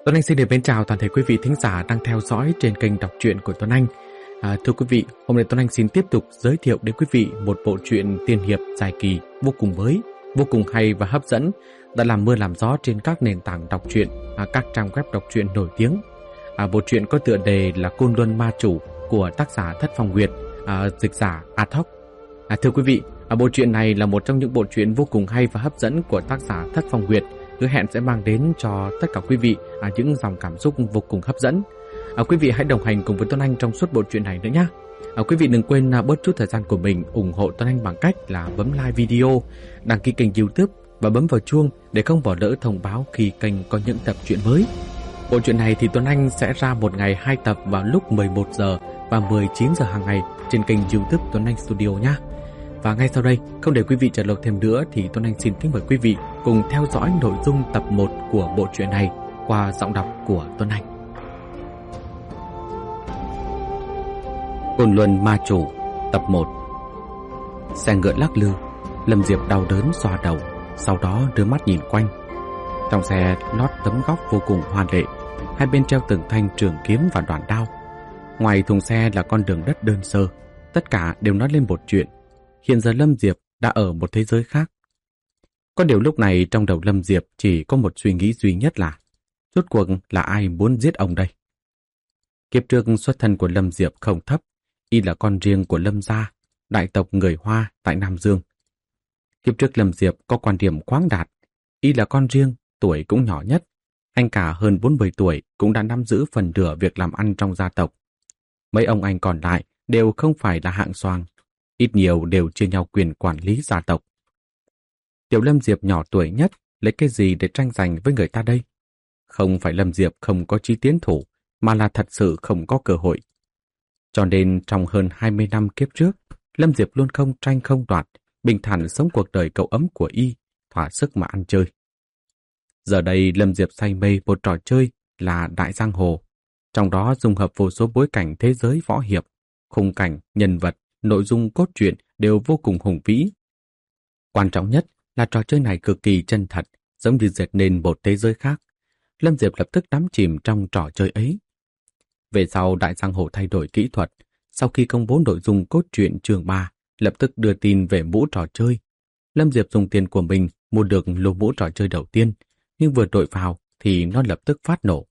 Tuấn Anh xin được mến chào toàn thể quý vị thính giả đang theo dõi trên kênh đọc truyện của Tuấn Anh. Thưa quý vị, hôm nay Tuấn Anh xin tiếp tục giới thiệu đến quý vị một bộ truyện tiên hiệp dài kỳ vô cùng mới, vô cùng hay và hấp dẫn, đã làm mưa làm gió trên các nền tảng đọc truyện, các trang web đọc truyện nổi tiếng. Bộ truyện có tựa đề là Côn Luân Ma Chủ của tác giả Thất Phong Nguyệt, dịch giả Athok. Thưa quý vị, bộ truyện này là một trong những bộ truyện vô cùng hay và hấp dẫn của tác giả Thất Phong Nguyệt, hứa hẹn sẽ mang đến cho tất cả quý vị những dòng cảm xúc vô cùng hấp dẫn. Quý vị hãy đồng hành cùng với Tuấn Anh trong suốt bộ truyện này nữa nhé. Quý vị đừng quên bớt chút thời gian của mình ủng hộ Tuấn Anh bằng cách là bấm like video, đăng ký kênh YouTube và bấm vào chuông để không bỏ lỡ thông báo khi kênh có những tập truyện mới. Bộ truyện này thì Tuấn Anh sẽ ra một ngày 2 tập vào lúc 11 giờ và 19 giờ hàng ngày trên kênh YouTube Tuấn Anh Studio nhé. Và ngay sau đây, không để quý vị chờ lâu thêm nữa thì Tuấn Anh xin kính mời quý vị cùng theo dõi nội dung tập 1 của bộ truyện này qua giọng đọc của Tuấn Anh. Côn Luân Ma Chủ, tập 1. Xe ngựa lắc lư, Lâm Diệp đau đớn xoa đầu, sau đó đưa mắt nhìn quanh. Trong xe lót tấm góc vô cùng hoa lệ, hai bên treo từng thanh trường kiếm và đoạn đao. Ngoài thùng xe là con đường đất đơn sơ, tất cả đều nói lên một chuyện. Hiện giờ Lâm Diệp đã ở một thế giới khác. Có điều lúc này trong đầu Lâm Diệp chỉ có một suy nghĩ duy nhất là rốt cuộc là ai muốn giết ông đây? Kiếp trước xuất thân của Lâm Diệp không thấp, y là con riêng của Lâm gia, đại tộc người Hoa tại Nam Dương. Kiếp trước Lâm Diệp có quan điểm khoáng đạt, y là con riêng, tuổi cũng nhỏ nhất, anh cả hơn 40 tuổi cũng đã nắm giữ phần nửa việc làm ăn trong gia tộc. Mấy ông anh còn lại đều không phải là hạng xoàng, ít nhiều đều chia nhau quyền quản lý gia tộc. Tiểu Lâm Diệp nhỏ tuổi nhất, lấy cái gì để tranh giành với người ta đây? Không phải Lâm Diệp không có chí tiến thủ, mà là thật sự không có cơ hội. Cho nên trong hơn 20 năm kiếp trước, Lâm Diệp luôn không tranh không đoạt, bình thản sống cuộc đời cậu ấm của y, thỏa sức mà ăn chơi. Giờ đây Lâm Diệp say mê một trò chơi là Đại Giang Hồ, trong đó dung hợp vô số bối cảnh thế giới võ hiệp, khung cảnh, nhân vật, nội dung cốt truyện đều vô cùng hùng vĩ. Quan trọng nhất là trò chơi này cực kỳ chân thật, giống như dệt nên một thế giới khác. Lâm Diệp lập tức đắm chìm trong trò chơi ấy. Về sau Đại Giang Hồ thay đổi kỹ thuật, sau khi công bố nội dung cốt truyện chương 3, lập tức đưa tin về mũ trò chơi. Lâm Diệp dùng tiền của mình mua được lô mũ trò chơi đầu tiên, nhưng vừa đội vào thì nó lập tức phát nổ.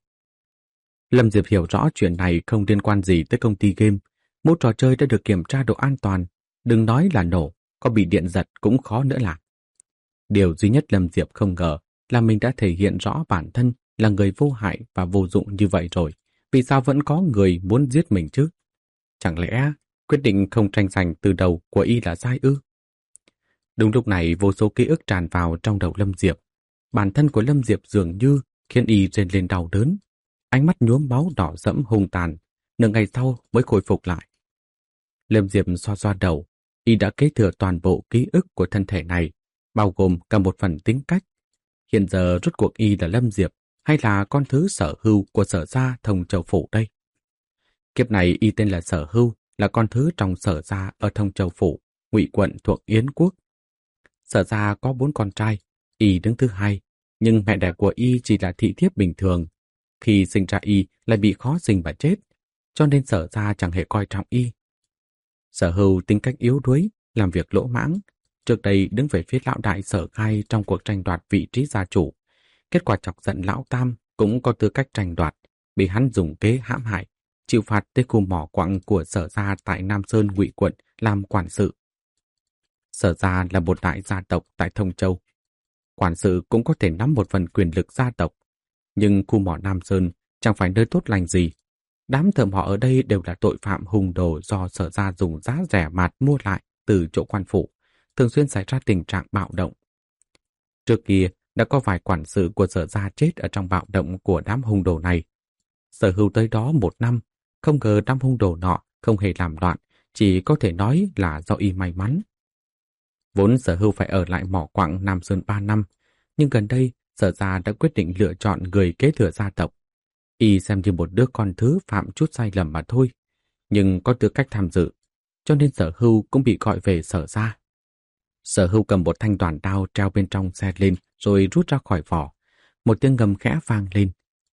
Lâm Diệp hiểu rõ chuyện này không liên quan gì tới công ty game. Mũ trò chơi đã được kiểm tra độ an toàn, đừng nói là nổ, có bị điện giật cũng khó nữa là. Điều duy nhất Lâm Diệp không ngờ là mình đã thể hiện rõ bản thân là người vô hại và vô dụng như vậy rồi. Vì sao vẫn có người muốn giết mình chứ? Chẳng lẽ quyết định không tranh giành từ đầu của y là sai ư? Đúng lúc này vô số ký ức tràn vào trong đầu Lâm Diệp. Bản thân của Lâm Diệp dường như khiến y rên lên đau đớn. Ánh mắt nhuốm máu đỏ sẫm hung tàn, nửa ngày sau mới khôi phục lại. Lâm Diệp xoa xoa đầu, y đã kế thừa toàn bộ ký ức của thân thể này, bao gồm cả một phần tính cách. Hiện giờ rốt cuộc y là Lâm Diệp hay là con thứ Sở Hưu của Sở gia Thông Châu Phủ đây? Kiếp này y tên là Sở Hưu, là con thứ trong Sở gia ở Thông Châu Phủ, Ngụy quận thuộc Yến Quốc. Sở gia có 4 con trai, y đứng thứ hai, nhưng mẹ đẻ của y chỉ là thị thiếp bình thường. Khi sinh ra y lại bị khó sinh và chết, cho nên Sở gia chẳng hề coi trọng y. Sở Hưu tính cách yếu đuối, làm việc lỗ mãng, trước đây đứng về phía lão đại Sở Khai trong cuộc tranh đoạt vị trí gia chủ. Kết quả chọc giận lão tam cũng có tư cách tranh đoạt, bị hắn dùng kế hãm hại, chịu phạt tới khu mỏ quặng của Sở gia tại Nam Sơn Ngụy quận làm quản sự. Sở gia là một đại gia tộc tại Thông Châu. Quản sự cũng có thể nắm một phần quyền lực gia tộc, nhưng khu mỏ Nam Sơn chẳng phải nơi tốt lành gì. Đám thợ mỏ ở đây đều là tội phạm hung đồ do Sở gia dùng giá rẻ mạt mua lại từ chỗ quan phủ, thường xuyên xảy ra tình trạng bạo động. Trước kia đã có vài quản sự của Sở gia chết ở trong bạo động của đám hung đồ này. Sở Hưu tới đó 1 năm, không ngờ đám hung đồ nọ không hề làm loạn, chỉ có thể nói là do y may mắn. Vốn Sở Hưu phải ở lại mỏ quặng Nam Sơn 3 năm, nhưng gần đây Sở gia đã quyết định lựa chọn người kế thừa gia tộc. Y xem như một đứa con thứ phạm chút sai lầm mà thôi, nhưng có tư cách tham dự, cho nên Sở Hưu cũng bị gọi về Sở gia. Sở Hưu cầm một thanh đoàn đao treo bên trong xe lên rồi rút ra khỏi vỏ. Một tiếng ngầm khẽ vang lên.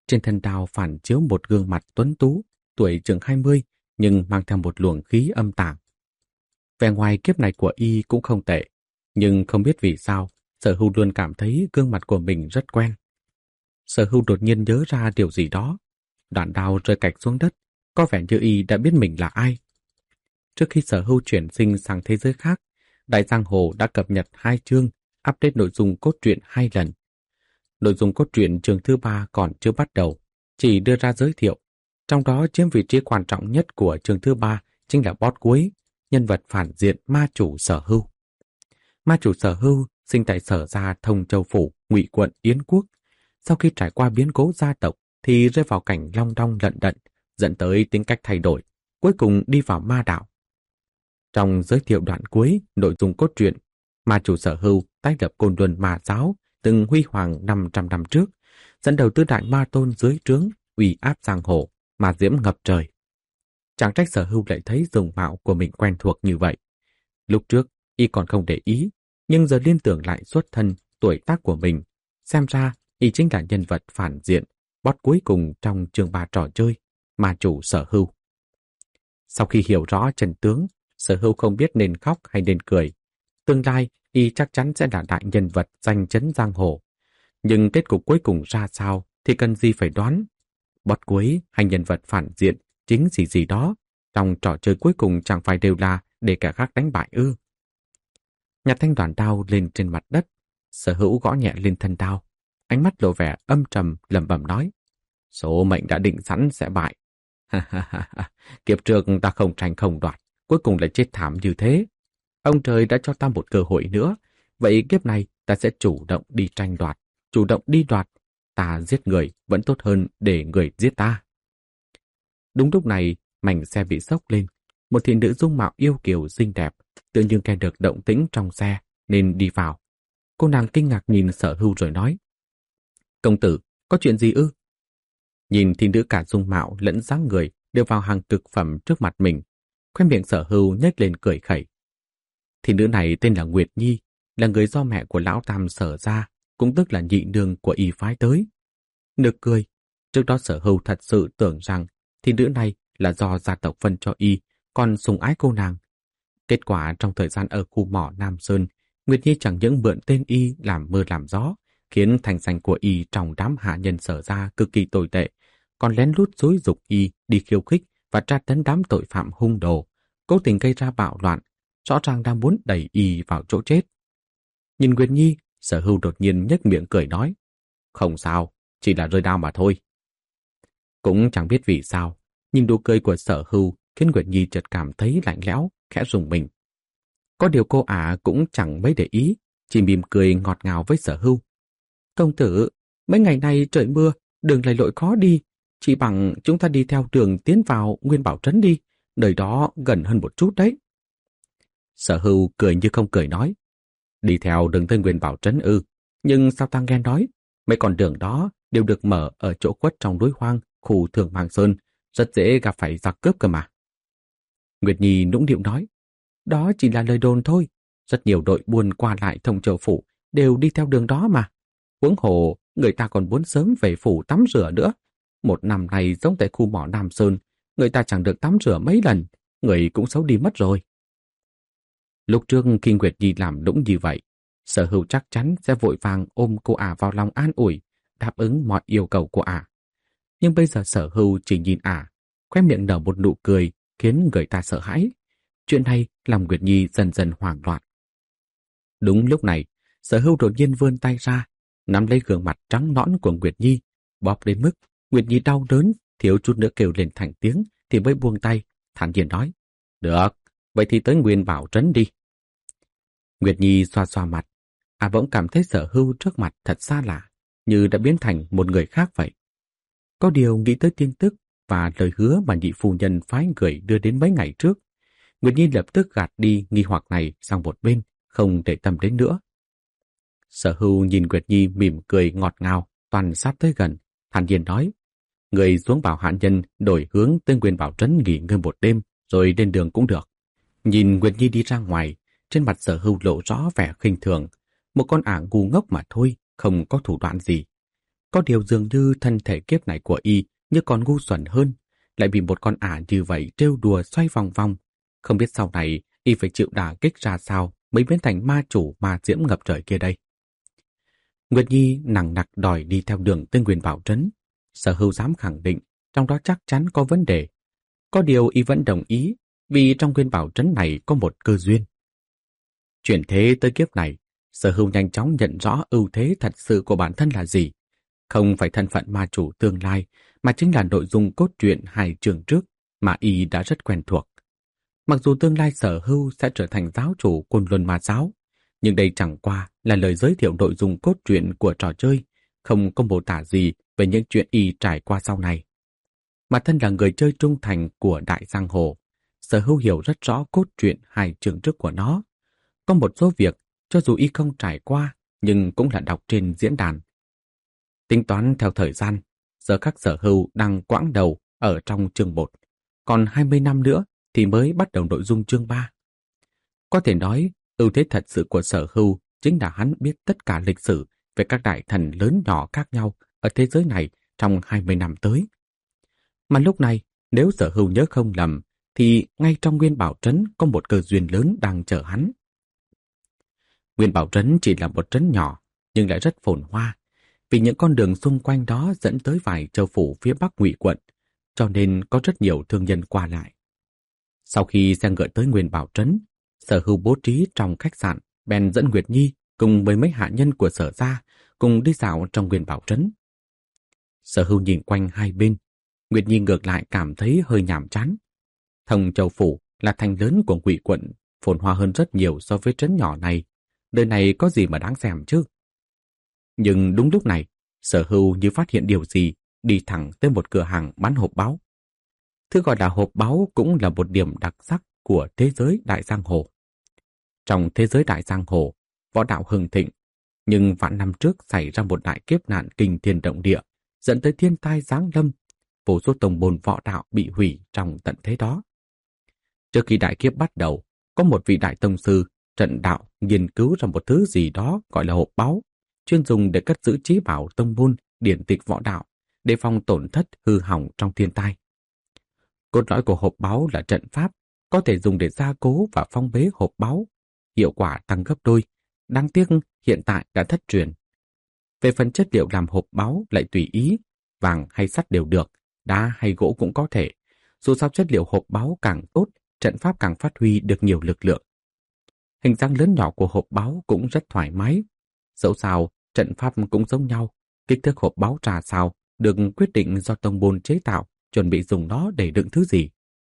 Trên thân đao phản chiếu một gương mặt tuấn tú, tuổi chừng 20, nhưng mang theo một luồng khí âm tàng. Vẻ ngoài kiếp này của y cũng không tệ, nhưng không biết vì sao, Sở Hưu luôn cảm thấy gương mặt của mình rất quen. Sở Hưu đột nhiên nhớ ra điều gì đó. Đoạn đao rơi cạch xuống đất, có vẻ như y đã biết mình là ai. Trước khi Sở Hưu chuyển sinh sang thế giới khác, Đại Giang Hồ đã cập nhật 2 chương, update nội dung cốt truyện 2 lần. Nội dung cốt truyện chương thứ 3 còn chưa bắt đầu, chỉ đưa ra giới thiệu. Trong đó chiếm vị trí quan trọng nhất của chương thứ 3 chính là boss cuối, nhân vật phản diện ma chủ Sở Hưu. Ma chủ Sở Hưu sinh tại Sở Gia Thông Châu Phủ, Ngụy Quận Yến Quốc. Sau khi trải qua biến cố gia tộc thì rơi vào cảnh long đong lận đận, dẫn tới tính cách thay đổi, cuối cùng đi vào ma đạo. Trong giới thiệu đoạn cuối, nội dung cốt truyện, ma chủ Sở Hưu tái lập Côn Luân Ma giáo từng huy hoàng 500 năm trước, dẫn đầu tứ đại ma tôn dưới trướng, uy áp giang hồ, ma diễm ngập trời. Chẳng trách Sở Hưu lại thấy dung mạo của mình quen thuộc như vậy. Lúc trước, y còn không để ý, nhưng giờ liên tưởng lại xuất thân, tuổi tác của mình, xem ra y chính là nhân vật phản diện, boss cuối cùng trong chương 3 trò chơi, ma chủ Sở Hưu. Sau khi hiểu rõ chân tướng, Sở Hưu không biết nên khóc hay nên cười. Tương lai, y chắc chắn sẽ là đại nhân vật danh chấn giang hồ. Nhưng kết cục cuối cùng ra sao thì cần gì phải đoán. Boss cuối hay nhân vật phản diện chính gì đó, trong trò chơi cuối cùng chẳng phải đều là để kẻ khác đánh bại ư. Nhặt thanh đoàn đao lên trên mặt đất, Sở Hữu gõ nhẹ lên thân đao, ánh mắt lộ vẻ âm trầm lẩm bẩm nói: số mệnh đã định sẵn sẽ bại. Kiếp trước ta không tranh không đoạt, cuối cùng lại chết thảm như thế. Ông trời đã cho ta một cơ hội nữa, vậy kiếp này ta sẽ chủ động đi tranh đoạt, chủ động đi đoạt. Ta giết người vẫn tốt hơn để người giết ta. Đúng lúc này, mảnh xe bị xốc lên. Một thị nữ dung mạo yêu kiều xinh đẹp, tự nhiên nghe được động tĩnh trong xe nên đi vào. Cô nàng kinh ngạc nhìn Sở Hưu rồi nói: công tử, có chuyện gì ư? Nhìn thị nữ cả dung mạo lẫn dáng người đều vào hàng cực phẩm trước mặt mình, khóe miệng Sở Hưu nhếch lên cười khẩy. Thị nữ này tên là Nguyệt Nhi, là người do mẹ của lão tam Sở gia, cũng tức là nhị nương của y phái tới. Nực cười, trước đó Sở Hưu thật sự tưởng rằng thị nữ này là do gia tộc phân cho y, còn sủng ái cô nàng. Kết quả trong thời gian ở khu mỏ Nam Sơn, Nguyệt Nhi chẳng những mượn tên y làm mưa làm gió, khiến thành danh của y trong đám hạ nhân Sở gia cực kỳ tồi tệ, còn lén lút xúi giục y đi khiêu khích và tra tấn đám tội phạm hung đồ, cố tình gây ra bạo loạn, rõ ràng đang muốn đẩy y vào chỗ chết. Nhìn Nguyệt Nhi, Sở Hưu đột nhiên nhếch miệng cười nói: không sao, chỉ là rơi đao mà thôi. Cũng chẳng biết vì sao, nhìn nụ cười của Sở Hưu khiến Nguyệt Nhi chợt cảm thấy lạnh lẽo, khẽ rùng mình. Có điều cô ả cũng chẳng mấy để ý, chỉ mỉm cười ngọt ngào với Sở Hưu. Công tử, mấy ngày nay trời mưa, đường lầy lội khó đi, chỉ bằng chúng ta đi theo đường tiến vào Nguyên Bảo Trấn đi, nơi đó gần hơn một chút đấy. Sở Hưu cười như không cười nói: đi theo đường tới Nguyên Bảo Trấn ư? Nhưng sao ta nghe nói mấy con đường đó đều được mở ở chỗ khuất trong núi hoang, khu Thường Mang Sơn, rất dễ gặp phải giặc cướp cơ mà. Nguyệt Nhi nũng nịu nói: đó chỉ là lời đồn thôi, rất nhiều đội buôn qua lại Thông Châu phủ đều đi theo đường đó mà. Huống hồ người ta còn muốn sớm về phủ tắm rửa nữa. Một năm này giống tại khu mỏ Nam Sơn, người ta chẳng được tắm rửa mấy lần, người cũng xấu đi mất rồi. Lúc trước khi Nguyệt Nhi làm đúng như vậy, Sở Hưu chắc chắn sẽ vội vàng ôm cô ả vào lòng an ủi, đáp ứng mọi yêu cầu của ả. Nhưng bây giờ Sở Hưu chỉ nhìn ả, khóe miệng nở một nụ cười khiến người ta sợ hãi. Chuyện này làm Nguyệt Nhi dần dần hoảng loạn. Đúng lúc này, Sở Hưu đột nhiên vươn tay ra, nắm lấy gương mặt trắng nõn của Nguyệt Nhi, bóp đến mức Nguyệt Nhi đau đớn, thiếu chút nữa kêu lên thành tiếng thì mới buông tay, thản nhiên nói: được, vậy thì tới Nguyên Bảo Trấn đi. Nguyệt Nhi xoa xoa mặt, bỗng cảm thấy Sở Hưu trước mặt thật xa lạ, như đã biến thành một người khác vậy. Có điều nghĩ tới tin tức và lời hứa mà nhị phu nhân phái người đưa đến mấy ngày trước, Nguyệt Nhi lập tức gạt đi nghi hoặc này sang một bên, không để tâm đến nữa. Sở Hưu nhìn Nguyệt Nhi mỉm cười ngọt ngào, toàn sát tới gần, thản nhiên nói: người xuống bảo hạ nhân đổi hướng tới Nguyên Bảo Trấn nghỉ ngơi một đêm, rồi lên đường cũng được. Nhìn Nguyệt Nhi đi ra ngoài, trên mặt Sở Hưu lộ rõ vẻ khinh thường, một con ả ngu ngốc mà thôi, không có thủ đoạn gì. Có điều dường như thân thể kiếp này của y như còn ngu xuẩn hơn, lại bị một con ả như vậy trêu đùa xoay vòng vòng. Không biết sau này y phải chịu đả kích ra sao mới biến thành ma chủ ma diễm ngập trời kia đây. Nguyệt Nhi nằng nặc đòi đi theo đường tới Nguyên Bảo Trấn. Sở Hưu dám khẳng định trong đó chắc chắn có vấn đề. Có điều y vẫn đồng ý vì trong Nguyên Bảo Trấn này có một cơ duyên. Chuyển thế tới kiếp này, Sở Hưu nhanh chóng nhận rõ ưu thế thật sự của bản thân là gì. Không phải thân phận ma chủ tương lai, mà chính là nội dung cốt truyện 2 chương trước mà y đã rất quen thuộc. Mặc dù tương lai Sở Hưu sẽ trở thành giáo chủ Côn Luân Ma Giáo, nhưng đây chẳng qua là lời giới thiệu nội dung cốt truyện của trò chơi, không có mô tả gì về những chuyện y trải qua sau này. Mà thân là người chơi trung thành của Đại Giang Hồ, Sở Hưu hiểu rất rõ cốt truyện 2 chương trước của nó. Có một số việc, cho dù y không trải qua, nhưng cũng là đọc trên diễn đàn. Tính toán theo thời gian, giờ các Sở Hưu đang quãng đầu ở trong chương 1, còn 20 năm nữa thì mới bắt đầu nội dung chương 3. Có thể nói, ưu thế thật sự của Sở Hưu chính là hắn biết tất cả lịch sử về các đại thần lớn nhỏ khác nhau ở thế giới này trong 20 năm tới. Mà lúc này, nếu Sở Hưu nhớ không lầm, thì ngay trong Nguyên Bảo Trấn có một cơ duyên lớn đang chờ hắn. Nguyên Bảo Trấn chỉ là một trấn nhỏ, nhưng lại rất phồn hoa, vì những con đường xung quanh đó dẫn tới vài châu phủ phía bắc Ngụy quận, cho nên có rất nhiều thương nhân qua lại. Sau khi xe ngựa tới Nguyên Bảo Trấn, Sở Hưu bố trí trong khách sạn, bèn dẫn Nguyệt Nhi cùng với mấy hạ nhân của Sở gia cùng đi dạo trong Nguyên Bảo Trấn. Sở Hưu nhìn quanh hai bên, Nguyệt Nhi ngược lại cảm thấy hơi nhàm chán. Thông Châu phủ là thành lớn của Ngụy quận, phồn hoa hơn rất nhiều so với trấn nhỏ này. Đời này có gì mà đáng xem chứ? Nhưng đúng lúc này, Sở Hưu như phát hiện điều gì, đi thẳng tới một cửa hàng bán hộp báu. Thứ gọi là hộp báu cũng là một điểm đặc sắc của thế giới Đại Giang Hồ. Trong thế giới Đại Giang Hồ, võ đạo hưng thịnh, nhưng vạn năm trước xảy ra một đại kiếp nạn kinh thiên động địa, dẫn tới thiên tai giáng lâm, vô số tông môn võ đạo bị hủy trong tận thế đó. Trước khi đại kiếp bắt đầu, có một vị đại tông sư trận đạo nghiên cứu ra một thứ gì đó gọi là hộp báu, chuyên dùng để cất giữ trí bảo tông môn, điển tịch võ đạo, để phòng tổn thất hư hỏng trong thiên tai. Cốt lõi của hộp báu là trận pháp, có thể dùng để gia cố và phong bế hộp báu, hiệu quả tăng gấp đôi. Đáng tiếc hiện tại đã thất truyền. Về phần chất liệu làm hộp báu lại tùy ý, vàng hay sắt đều được, đá hay gỗ cũng có thể. Dù sao chất liệu hộp báu càng tốt, trận pháp càng phát huy được nhiều lực lượng. Hình dáng lớn nhỏ của hộp báu cũng rất thoải mái. Dẫu sao, trận pháp cũng giống nhau, kích thước hộp báu ra sao được quyết định do tông môn chế tạo, chuẩn bị dùng nó để đựng thứ gì.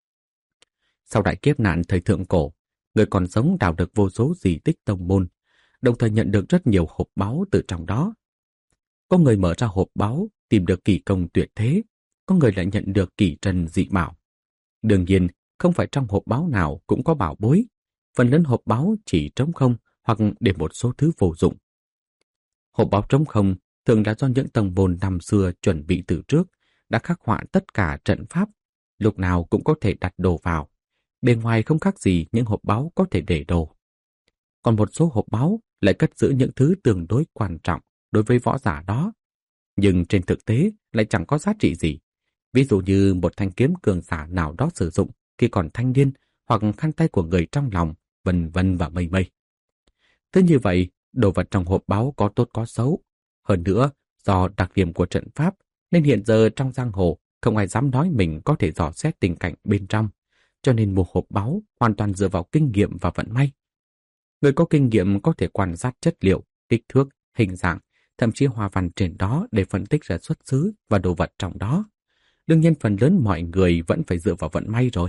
Sau đại kiếp nạn thời thượng cổ, người còn sống đào được vô số di tích tông môn, đồng thời nhận được rất nhiều hộp báu từ trong đó. Có người mở ra hộp báu tìm được kỳ công tuyệt thế, có người lại nhận được kỳ trân dị bảo. Đương nhiên, không phải trong hộp báu nào cũng có bảo bối, phần lớn hộp báu chỉ trống không hoặc để một số thứ vô dụng. Hộp báu trống không thường là do những tông môn năm xưa chuẩn bị từ trước, đã khắc họa tất cả trận pháp, lúc nào cũng có thể đặt đồ vào. Bề ngoài không khác gì những hộp báu có thể để đồ. Còn một số hộp báu lại cất giữ những thứ tương đối quan trọng đối với võ giả đó, nhưng trên thực tế lại chẳng có giá trị gì. Ví dụ như một thanh kiếm cường giả nào đó sử dụng khi còn thanh niên, hoặc khăn tay của người trong lòng, vân vân và mây mây. Thế như vậy, đồ vật trong hộp báu có tốt có xấu. Hơn nữa, do đặc điểm của trận pháp, nên hiện giờ trong giang hồ không ai dám nói mình có thể dò xét tình cảnh bên trong, cho nên mua hộp báu hoàn toàn dựa vào kinh nghiệm và vận may. Người có kinh nghiệm có thể quan sát chất liệu, kích thước, hình dạng, thậm chí hoa văn trên đó để phân tích ra xuất xứ và đồ vật trong đó. Đương nhiên phần lớn mọi người vẫn phải dựa vào vận may rồi.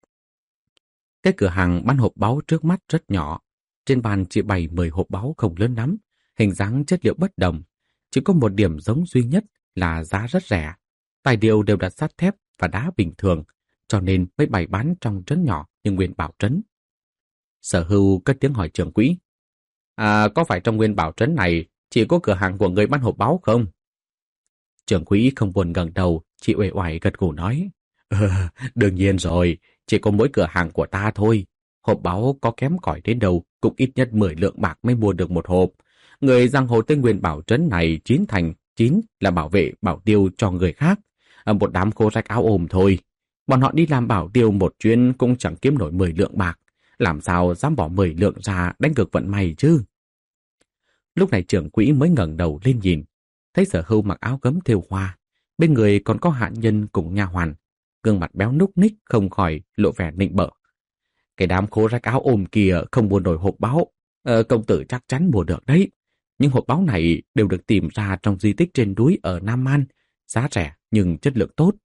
Cái cửa hàng bán hộp báu trước mắt rất nhỏ, trên bàn chỉ bày 10 hộp báu không lớn lắm, hình dáng chất liệu bất đồng, chỉ có một điểm giống duy nhất là giá rất rẻ. Tài liệu đều là sắt thép và đá bình thường, cho nên mới bày bán trong trấn nhỏ như Nguyên Bảo Trấn. Sở Hưu cất tiếng hỏi trưởng quỹ: có phải trong Nguyên Bảo Trấn này chỉ có cửa hàng của người bán hộp báu không? Trưởng quỹ không buồn ngẩng đầu, chỉ uể oải gật gù nói: Đương nhiên rồi, chỉ có mỗi cửa hàng của ta thôi. Hộp báu có kém cỏi đến đâu cũng ít nhất 10 lượng bạc mới mua được một hộp. Người giang hồ tên Nguyên Bảo Trấn này 9 thành 9 là bảo vệ bảo tiêu cho người khác. Một đám khô rách áo ôm thôi. Bọn họ đi làm bảo tiêu một chuyến cũng chẳng kiếm nổi 10 lượng bạc. Làm sao dám bỏ 10 lượng ra đánh cược vận may chứ? Lúc này trưởng quỹ mới ngẩng đầu lên nhìn, thấy Sở Hưu mặc áo gấm thêu hoa, bên người còn có hạ nhân cùng nha hoàn, gương mặt béo núc ních không khỏi lộ vẻ nịnh bợ. Cái đám khố rách áo ôm kia không mua nổi hộp báo, công tử chắc chắn mua được đấy. Nhưng hộp báo này đều được tìm ra trong di tích trên núi ở Nam Man, giá rẻ nhưng chất lượng tốt.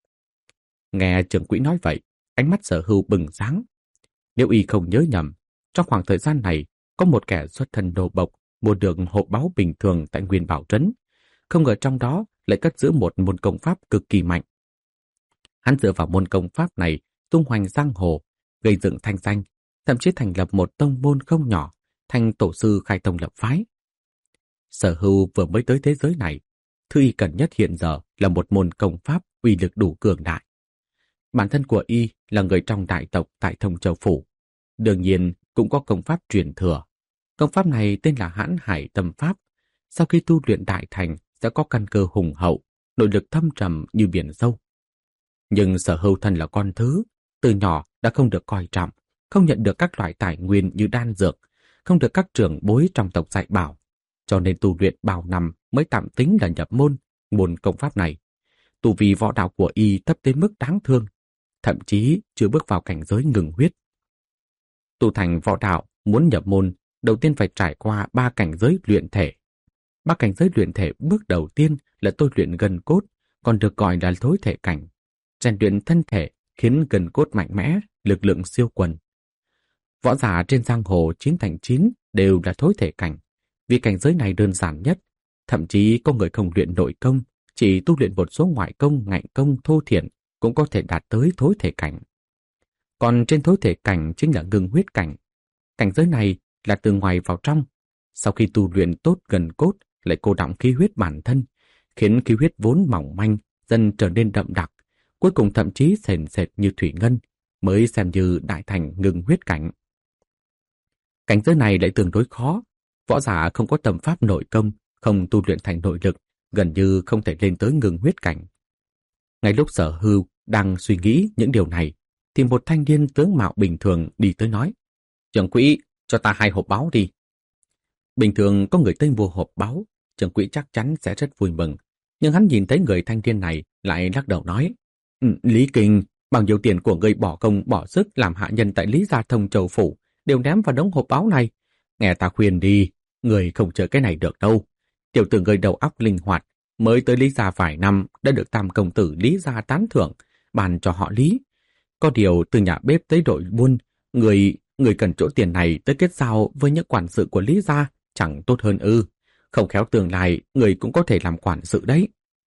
Nghe trưởng quỹ nói vậy, ánh mắt Sở Hưu bừng sáng. Nếu y không nhớ nhầm, trong khoảng thời gian này có một kẻ xuất thân đồ bộc mua được hộp báu bình thường tại Nguyên Bảo Trấn, không ngờ trong đó lại cất giữ một môn công pháp cực kỳ mạnh. Hắn dựa vào môn công pháp này tung hoành giang hồ, gây dựng thanh danh, thậm chí thành lập một tông môn không nhỏ, thành tổ sư khai tông lập phái. Sở Hưu vừa mới tới thế giới này, thứ y cần nhất hiện giờ là một môn công pháp uy lực đủ cường đại. Bản thân của y là người trong đại tộc tại Thông Châu Phủ, đương nhiên cũng có công pháp truyền thừa. Công pháp này tên là Hãn Hải Tâm Pháp. Sau khi tu luyện đại thành sẽ có căn cơ hùng hậu, nội lực thâm trầm như biển sâu. Nhưng Sở Hưu thân là con thứ, từ nhỏ đã không được coi trọng, không nhận được các loại tài nguyên như đan dược, không được các trưởng bối trong tộc dạy bảo, cho nên tu luyện bao năm mới tạm tính là nhập môn công pháp này. Tu vi võ đạo của y thấp đến mức đáng thương, thậm chí chưa bước vào cảnh giới ngừng huyết. Tu thành võ đạo muốn nhập môn, đầu tiên phải trải qua 3 cảnh giới luyện thể. 3 cảnh giới luyện thể bước đầu tiên là tôi luyện gân cốt, còn được gọi là thối thể cảnh. Rèn luyện thân thể khiến gân cốt mạnh mẽ, lực lượng siêu quần. Võ giả trên giang hồ 9 thành 9 đều là thối thể cảnh, vì cảnh giới này đơn giản nhất. Thậm chí có người không luyện nội công, chỉ tu luyện một số ngoại công, ngạnh công thô thiển cũng có thể đạt tới thối thể cảnh. Còn trên thối thể cảnh chính là ngưng huyết cảnh. Cảnh giới này là từ ngoài vào trong. Sau khi tu luyện tốt gần cốt lại cô đọng khí huyết bản thân, khiến khí huyết vốn mỏng manh dần trở nên đậm đặc, cuối cùng thậm chí sền sệt như thủy ngân, mới xem như đại thành ngưng huyết cảnh. Cảnh giới này lại tương đối khó. Võ giả không có tâm pháp nội công, không tu luyện thành nội lực, gần như không thể lên tới ngưng huyết cảnh. Ngay lúc Sở Hưu đang suy nghĩ những điều này, thì một thanh niên tướng mạo bình thường đi tới nói: "Trưởng quỹ, cho ta 2 hộp báu đi." Bình thường có người tới mua hộp báu, trưởng quỹ chắc chắn sẽ rất vui mừng, nhưng hắn nhìn thấy người thanh niên này lại lắc đầu nói: Lý Kinh, bao nhiêu tiền của người bỏ công bỏ sức làm hạ nhân tại Lý Gia Thông Châu Phủ đều ném vào đống hộp báu này. Nghe ta khuyên đi, người không chờ cái này được đâu. Tiểu tử người đầu óc linh hoạt, mới tới Lý Gia vài năm đã được tam công tử Lý Gia tán thưởng, bàn cho họ Lý. Có điều từ nhà bếp tới đội buôn, người cần chỗ tiền này tới kết giao với những quản sự của Lý Gia chẳng tốt hơn ư? Không khéo tương lai người cũng có thể làm quản sự đấy.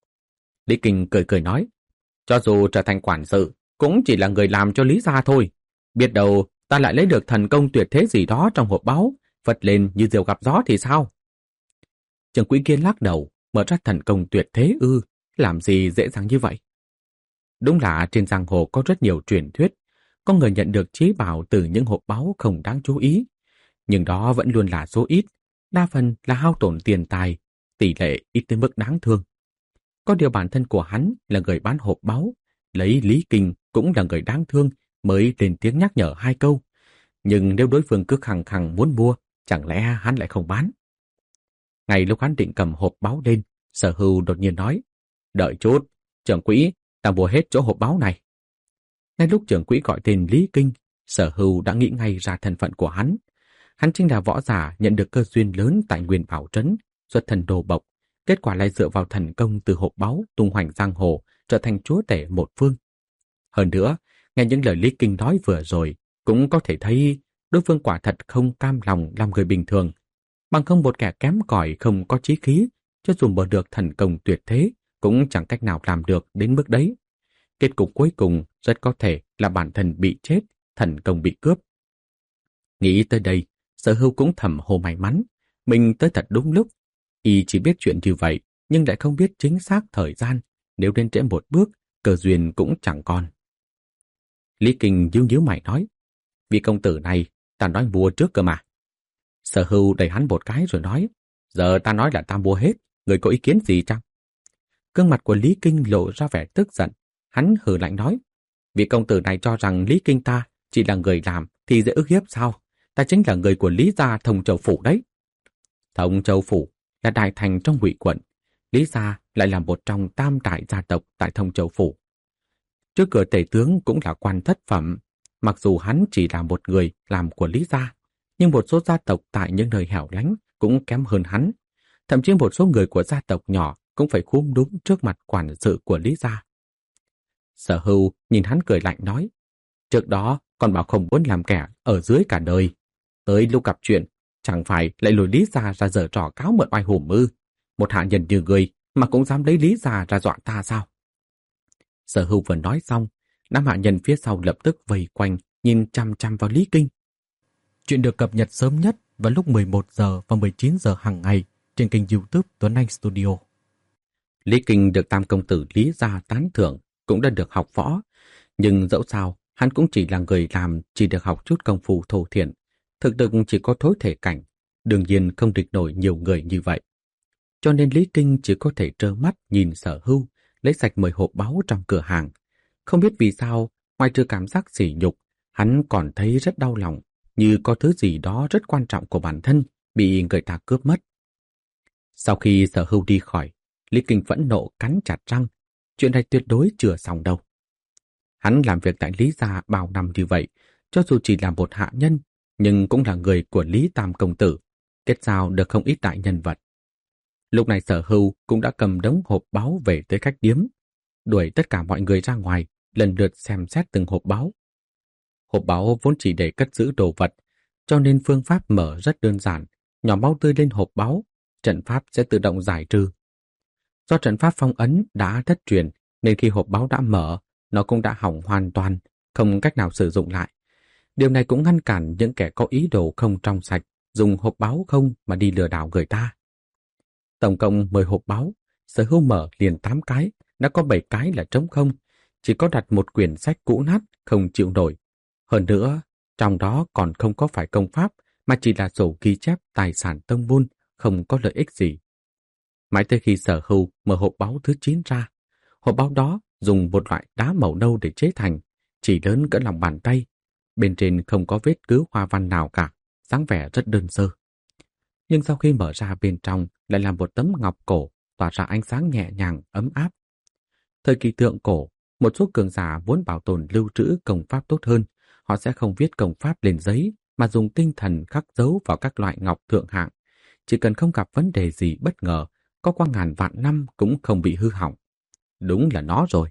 Lý Kinh cười cười nói: Cho dù trở thành quản sự, cũng chỉ là người làm cho Lý Gia thôi. Biết đâu ta lại lấy được thần công tuyệt thế gì đó trong hộp báu, phật lên như diều gặp gió thì sao? Trưởng quỹ kia lắc đầu, mở ra thần công tuyệt thế ư? Làm gì dễ dàng như vậy? Đúng là trên giang hồ có rất nhiều truyền thuyết, có người nhận được trí bảo từ những hộp báu không đáng chú ý, nhưng đó vẫn luôn là số ít, đa phần là hao tổn tiền tài, tỷ lệ ít tới mức đáng thương. Có điều bản thân của hắn là người bán hộp báu, lấy Lý Kinh cũng là người đáng thương mới lên tiếng nhắc nhở 2 câu. Nhưng nếu đối phương cứ khăng khăng muốn mua, chẳng lẽ hắn lại không bán? Ngay lúc hắn định cầm hộp báu lên, Sở Hưu đột nhiên nói: Đợi chút, trưởng quỹ, ta mua hết chỗ hộp báu này. Ngay lúc trưởng quỹ gọi tên Lý Kinh, Sở Hưu đã nghĩ ngay ra thân phận của hắn. Hắn chính là võ giả nhận được cơ duyên lớn tại Nguyên Bảo Trấn, xuất thân đồ bộc, kết quả lại dựa vào thần công từ hộp báu tung hoành giang hồ, trở thành chúa tể một phương. Hơn nữa, nghe những lời Lý Kinh nói vừa rồi, cũng có thể thấy đối phương quả thật không cam lòng làm người bình thường. Bằng không một kẻ kém cỏi không có chí khí, cho dù mở được thần công tuyệt thế, cũng chẳng cách nào làm được đến mức đấy. Kết cục cuối cùng rất có thể là bản thân bị chết, thần công bị cướp. Nghĩ tới đây, Sở Hưu cũng thầm hồ may mắn, mình tới thật đúng lúc. Y chỉ biết chuyện như vậy, nhưng lại không biết chính xác thời gian, nếu đến trễ một bước, cơ duyên cũng chẳng còn. Lý Kinh nhíu mày nói: Vị công tử này, ta nói mua trước cơ mà. Sở Hưu đẩy hắn một cái rồi nói: Giờ ta nói là ta mua hết, người có ý kiến gì chăng? Gương mặt của Lý Kinh lộ ra vẻ tức giận. Hắn hừ lạnh nói, vị công tử này cho rằng Lý Kinh ta chỉ là người làm thì dễ ức hiếp sao? Ta chính là người của Lý gia Thông Châu Phủ đấy. Thông Châu Phủ là đại thành trong Ngụy quận. Lý gia lại là một trong tam đại gia tộc tại Thông Châu Phủ. Trước cửa tể tướng cũng là quan thất phẩm. Mặc dù hắn chỉ là một người làm của Lý gia, nhưng một số gia tộc tại những nơi hẻo lánh cũng kém hơn hắn. Thậm chí một số người của gia tộc nhỏ cũng phải khúm núm trước mặt quản sự của Lý gia. Sở Hưu nhìn hắn cười lạnh nói, trước đó còn bảo không muốn làm kẻ ở dưới cả đời. Tới lúc gặp chuyện, chẳng phải lại lùi Lý gia ra giở trò cáo mượn oai hùm ư? Một hạ nhân như người mà cũng dám lấy Lý gia ra dọa ta sao? Sở Hưu vừa nói xong, đám hạ nhân phía sau lập tức vây quanh, nhìn chăm chăm vào Lý Kinh. Chuyện được cập nhật sớm nhất vào lúc 11 giờ và 19 giờ hàng ngày trên kênh YouTube Tuấn Anh Studio. Lý Kinh được tam công tử Lý gia tán thưởng, cũng đã được học võ, nhưng dẫu sao hắn cũng chỉ là người làm, chỉ được học chút công phu thô thiển, thực lực chỉ có thối thể cảnh, đương nhiên không địch nổi nhiều người như vậy. Cho nên Lý Kinh chỉ có thể trơ mắt nhìn Sở Hưu lấy sạch 10 hộp báu trong cửa hàng. Không biết vì sao, ngoài trừ cảm giác sỉ nhục, hắn còn thấy rất đau lòng, như có thứ gì đó rất quan trọng của bản thân bị người ta cướp mất. Sau khi Sở Hưu đi khỏi, Lý Kinh phẫn nộ cắn chặt răng, chuyện này tuyệt đối chưa xong đâu. Hắn làm việc tại Lý gia bao năm như vậy, cho dù chỉ là một hạ nhân, nhưng cũng là người của Lý Tam công tử, kết giao được không ít đại nhân vật. Lúc này Sở Hưu cũng đã cầm đống hộp báu về tới khách điếm, đuổi tất cả mọi người ra ngoài, lần lượt xem xét từng hộp báu. Hộp báu vốn chỉ để cất giữ đồ vật, cho nên phương pháp mở rất đơn giản, nhỏ máu tươi lên hộp báu, trận pháp sẽ tự động giải trừ. Do trận pháp phong ấn đã thất truyền, nên khi hộp báu đã mở, nó cũng đã hỏng hoàn toàn, không cách nào sử dụng lại. Điều này cũng ngăn cản những kẻ có ý đồ không trong sạch, dùng hộp báu không mà đi lừa đảo người ta. Tổng cộng 10 hộp báu, Sở Hưu mở liền 8 cái, đã có 7 cái là trống không, chỉ có đặt một quyển sách cũ nát không chịu nổi. Hơn nữa, trong đó còn không có phải công pháp, mà chỉ là sổ ghi chép tài sản tông môn, không có lợi ích gì. Mãi tới khi Sở Hưu mở hộp báu thứ 9 ra, hộp báu đó dùng một loại đá màu nâu để chế thành, chỉ lớn cỡ lòng bàn tay, bên trên không có vết cứ hoa văn nào cả, dáng vẻ rất đơn sơ. Nhưng sau khi mở ra bên trong lại là một tấm ngọc cổ tỏa ra ánh sáng nhẹ nhàng, ấm áp. Thời kỳ thượng cổ, một số cường giả muốn bảo tồn lưu trữ công pháp tốt hơn, họ sẽ không viết công pháp lên giấy mà dùng tinh thần khắc dấu vào các loại ngọc thượng hạng. Chỉ cần không gặp vấn đề gì bất ngờ, có qua ngàn vạn năm cũng không bị hư hỏng. Đúng là nó rồi.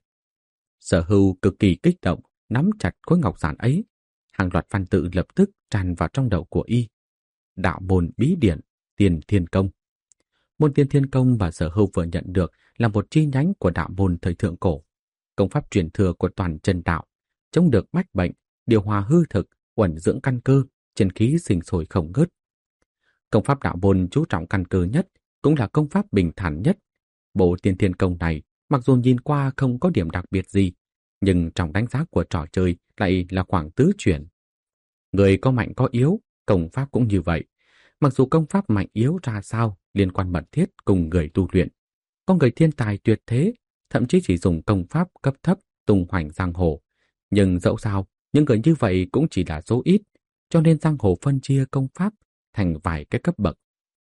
Sở Hưu cực kỳ kích động, nắm chặt khối ngọc giản ấy. Hàng loạt văn tự lập tức tràn vào trong đầu của y. Đạo môn bí điển, Tiên Thiên Công. Môn Tiên Thiên Công mà Sở Hưu vừa nhận được là một chi nhánh của đạo môn thời thượng cổ. Công pháp truyền thừa của toàn chân đạo, chống được bách bệnh, điều hòa hư thực, uẩn dưỡng căn cơ, chân khí sinh sôi không ngớt. Công pháp đạo môn chú trọng căn cơ nhất, cũng là công pháp bình thản nhất. Bộ Tiên Thiên Công này, mặc dù nhìn qua không có điểm đặc biệt gì, nhưng trong đánh giá của trò chơi lại là khoảng tứ chuyển. Người có mạnh có yếu, công pháp cũng như vậy. Mặc dù công pháp mạnh yếu ra sao liên quan mật thiết cùng người tu luyện. Có người thiên tài tuyệt thế, thậm chí chỉ dùng công pháp cấp thấp tung hoành giang hồ. Nhưng dẫu sao, những người như vậy cũng chỉ là số ít, cho nên giang hồ phân chia công pháp thành vài cái cấp bậc.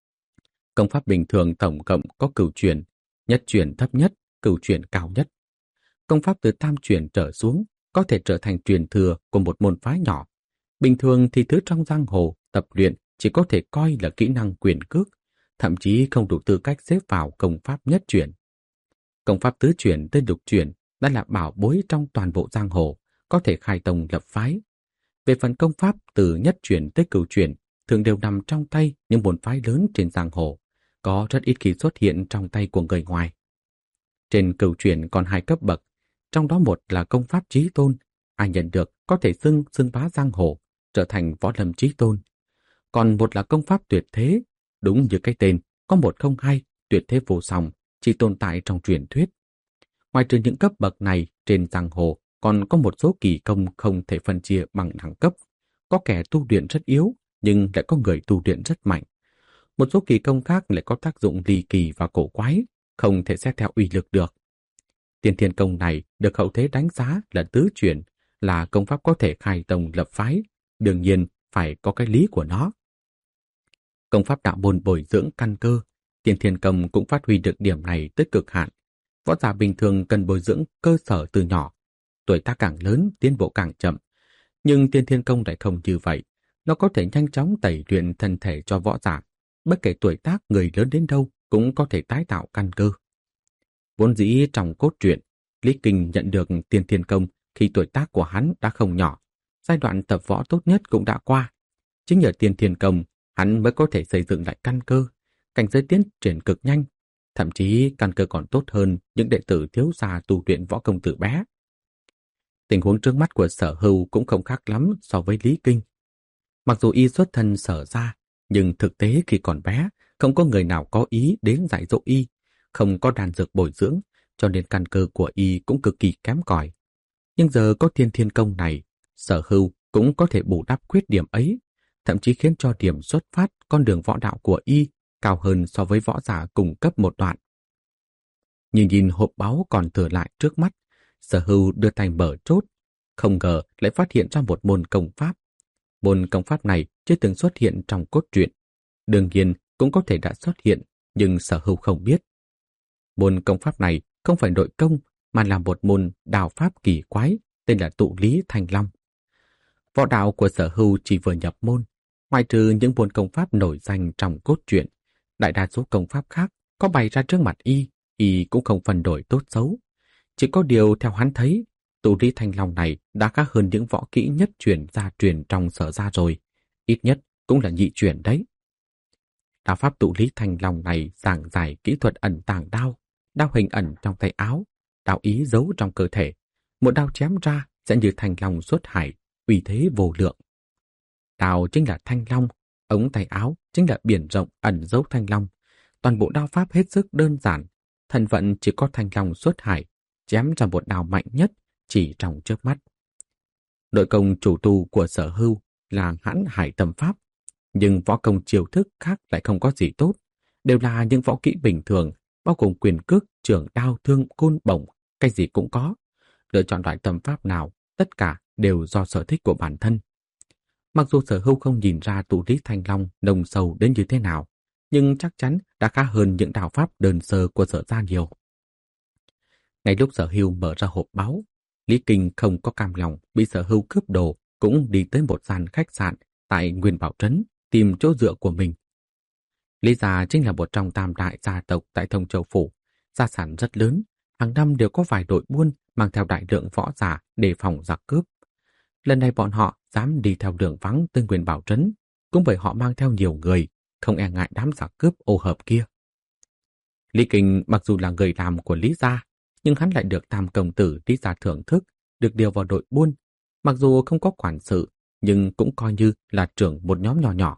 Công pháp bình thường tổng cộng có cửu chuyển, nhất chuyển thấp nhất, cửu chuyển cao nhất. Công pháp từ tam chuyển trở xuống có thể trở thành truyền thừa của một môn phái nhỏ. Bình thường thì thứ trong giang hồ tập luyện chỉ có thể coi là kỹ năng quyền cước, thậm chí không đủ tư cách xếp vào công pháp nhất chuyển. Công pháp tứ chuyển tới lục chuyển đã là bảo bối trong toàn bộ giang hồ, có thể khai tông lập phái. Về phần công pháp từ nhất chuyển tới cửu chuyển, thường đều nằm trong tay những môn phái lớn trên giang hồ, có rất ít khi xuất hiện trong tay của người ngoài. Trên cửu chuyển còn 2 cấp bậc, trong đó một là công pháp chí tôn, ai nhận được có thể xưng bá giang hồ, trở thành võ lâm chí tôn. Còn một là công pháp tuyệt thế, đúng như cái tên, có 102, tuyệt thế vô song, chỉ tồn tại trong truyền thuyết. Ngoài trừ những cấp bậc này, trên giang hồ còn có một số kỳ công không thể phân chia bằng đẳng cấp. Có kẻ tu luyện rất yếu, nhưng lại có người tu luyện rất mạnh. Một số kỳ công khác lại có tác dụng ly kỳ và cổ quái, không thể xét theo uy lực được. Tiên thiên công này được hậu thế đánh giá là tứ chuyển, là công pháp có thể khai tông lập phái, đương nhiên phải có cái lý của nó. Công pháp đạo môn bồi dưỡng căn cơ, tiên thiên công cũng phát huy được điểm này tới cực hạn. Võ giả bình thường cần bồi dưỡng cơ sở từ nhỏ, tuổi tác càng lớn tiến bộ càng chậm, nhưng tiên thiên công lại không như vậy. Nó có thể nhanh chóng tẩy luyện thân thể cho võ giả, bất kể tuổi tác người lớn đến đâu cũng có thể tái tạo căn cơ. Vốn dĩ trong cốt truyện, Lý Kinh nhận được tiên thiên công khi tuổi tác của hắn đã không nhỏ, giai đoạn tập võ tốt nhất cũng đã qua. Chính nhờ tiên thiên công, hắn mới có thể xây dựng lại căn cơ, cảnh giới tiến triển cực nhanh, thậm chí căn cơ còn tốt hơn những đệ tử thiếu gia tu luyện võ công từ bé. Tình huống trước mắt của Sở Hưu cũng không khác lắm so với Lý Kinh. Mặc dù y xuất thân Sở gia, nhưng thực tế khi còn bé, không có người nào có ý đến dạy dỗ y, không có đan dược bồi dưỡng, cho nên căn cơ của y cũng cực kỳ kém cỏi. Nhưng giờ có tiên thiên công này, Sở Hưu cũng có thể bù đắp khuyết điểm ấy, thậm chí khiến cho điểm xuất phát con đường võ đạo của y cao hơn so với võ giả cùng cấp một đoạn. Nhìn hộp báu còn thừa lại trước mắt, Sở Hưu đưa tay mở chốt, không ngờ lại phát hiện ra một môn công pháp. Môn công pháp này chưa từng xuất hiện trong cốt truyện, đương nhiên cũng có thể đã xuất hiện, nhưng Sở Hưu không biết. Môn công pháp này không phải nội công, mà là một môn đào pháp kỳ quái, tên là Tụ Lý Thanh Long. Võ đạo của Sở Hưu chỉ vừa nhập môn, ngoại trừ những môn công pháp nổi danh trong cốt truyện, đại đa số công pháp khác có bày ra trước mặt y cũng không phân đổi tốt xấu. Chỉ có điều theo hắn thấy, Tụ Lý Thanh Long này đã khác hơn những võ kỹ nhất truyền gia truyền trong Sở gia rồi, ít nhất cũng là nhị truyền đấy. Đao pháp Tụ Lý Thanh Long này giảng giải kỹ thuật ẩn tàng đao, đao hình ẩn trong tay áo, đao ý giấu trong cơ thể. Một đao chém ra sẽ như thanh long xuất hải, uy thế vô lượng. Đao chính là thanh long, ống tay áo chính là biển rộng ẩn giấu thanh long. Toàn bộ đao pháp hết sức đơn giản, thần vận chỉ có thanh long xuất hải, chém ra một đao mạnh nhất chỉ trong chớp mắt. Nội công chủ tu của Sở Hưu là Hãn Hải Tâm Pháp, nhưng võ công chiêu thức khác lại không có gì tốt, đều là những võ kỹ bình thường, bao gồm quyền cước, trường đao, thương, côn, bổng, cái gì cũng có. Lựa chọn loại tâm pháp nào, tất cả đều do sở thích của bản thân. Mặc dù Sở Hưu không nhìn ra Tụ Lý Thanh Long nồng sâu đến như thế nào, nhưng chắc chắn đã khá hơn những đạo pháp đơn sơ của Sở gia nhiều. Ngay lúc Sở Hưu mở ra hộp báu, Lý Kinh không có cam lòng bị Sở Hưu cướp đồ, cũng đi tới một gian khách sạn tại Nguyên Bảo Trấn tìm chỗ dựa của mình. Lý gia chính là một trong tam đại gia tộc tại Thông Châu Phủ, gia sản rất lớn, hàng năm đều có vài đội buôn mang theo đại lượng võ giả đề phòng giặc cướp. Lần này bọn họ dám đi theo đường vắng tới Nguyên Bảo Trấn, cũng bởi họ mang theo nhiều người, không e ngại đám giặc cướp ô hợp kia. Lý Kinh mặc dù là người làm của Lý gia, nhưng hắn lại được tam công tử Lý gia thưởng thức, được điều vào đội buôn. Mặc dù không có quản sự, nhưng cũng coi như là trưởng một nhóm nhỏ nhỏ.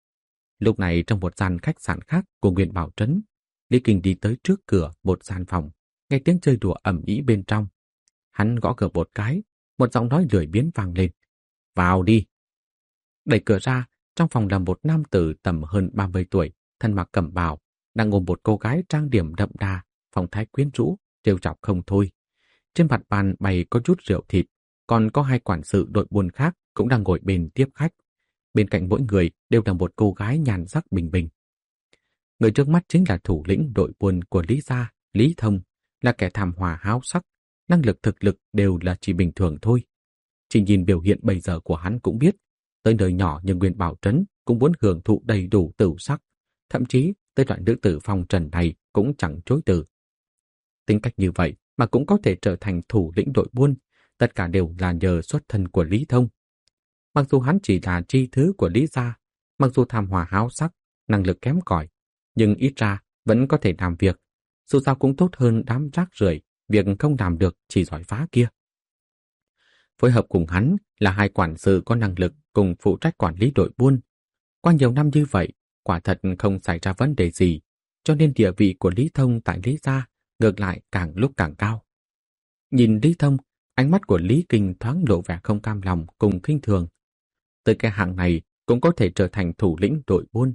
Lúc này trong một gian khách sạn khác của Nguyên Bảo Trấn, Lý Kinh đi tới trước cửa một gian phòng, nghe tiếng chơi đùa ầm ĩ bên trong. Hắn gõ cửa một cái, một giọng nói lười biếng vang lên. Vào đi. Đẩy cửa ra, trong phòng là một nam tử tầm hơn 30 tuổi, thân mặc cẩm bào, đang ôm một cô gái trang điểm đậm đà, phong thái quyến rũ, trêu chọc không thôi. Trên mặt bàn bày có chút rượu thịt, còn có hai quản sự đội buôn khác cũng đang ngồi bên tiếp khách. Bên cạnh mỗi người đều là một cô gái nhan sắc bình bình. Người trước mắt chính là thủ lĩnh đội buôn của Lý gia, Lý Thông, là kẻ tham hòa háo sắc, năng lực thực lực đều là chỉ bình thường thôi. Chỉ nhìn biểu hiện bây giờ của hắn cũng biết, tới nơi nhỏ như Nguyên Bảo Trấn cũng muốn hưởng thụ đầy đủ tửu sắc, thậm chí tới loại nữ tử phong trần này cũng chẳng chối từ. Tính cách như vậy mà cũng có thể trở thành thủ lĩnh đội buôn, tất cả đều là nhờ xuất thân của Lý Thông. Mặc dù hắn chỉ là tri thứ của Lý gia, mặc dù tham hòa háo sắc, năng lực kém cỏi, nhưng ít ra vẫn có thể làm việc, dù sao cũng tốt hơn đám rác rưởi, việc không làm được chỉ giỏi phá kia. Phối hợp cùng hắn là hai quản sự có năng lực cùng phụ trách quản lý đội buôn. Qua nhiều năm như vậy, quả thật không xảy ra vấn đề gì, cho nên địa vị của Lý Thông tại Lý gia ngược lại càng lúc càng cao. Nhìn Lý Thông, ánh mắt của Lý Kinh thoáng lộ vẻ không cam lòng cùng khinh thường. Tới cái hạng này cũng có thể trở thành thủ lĩnh đội buôn,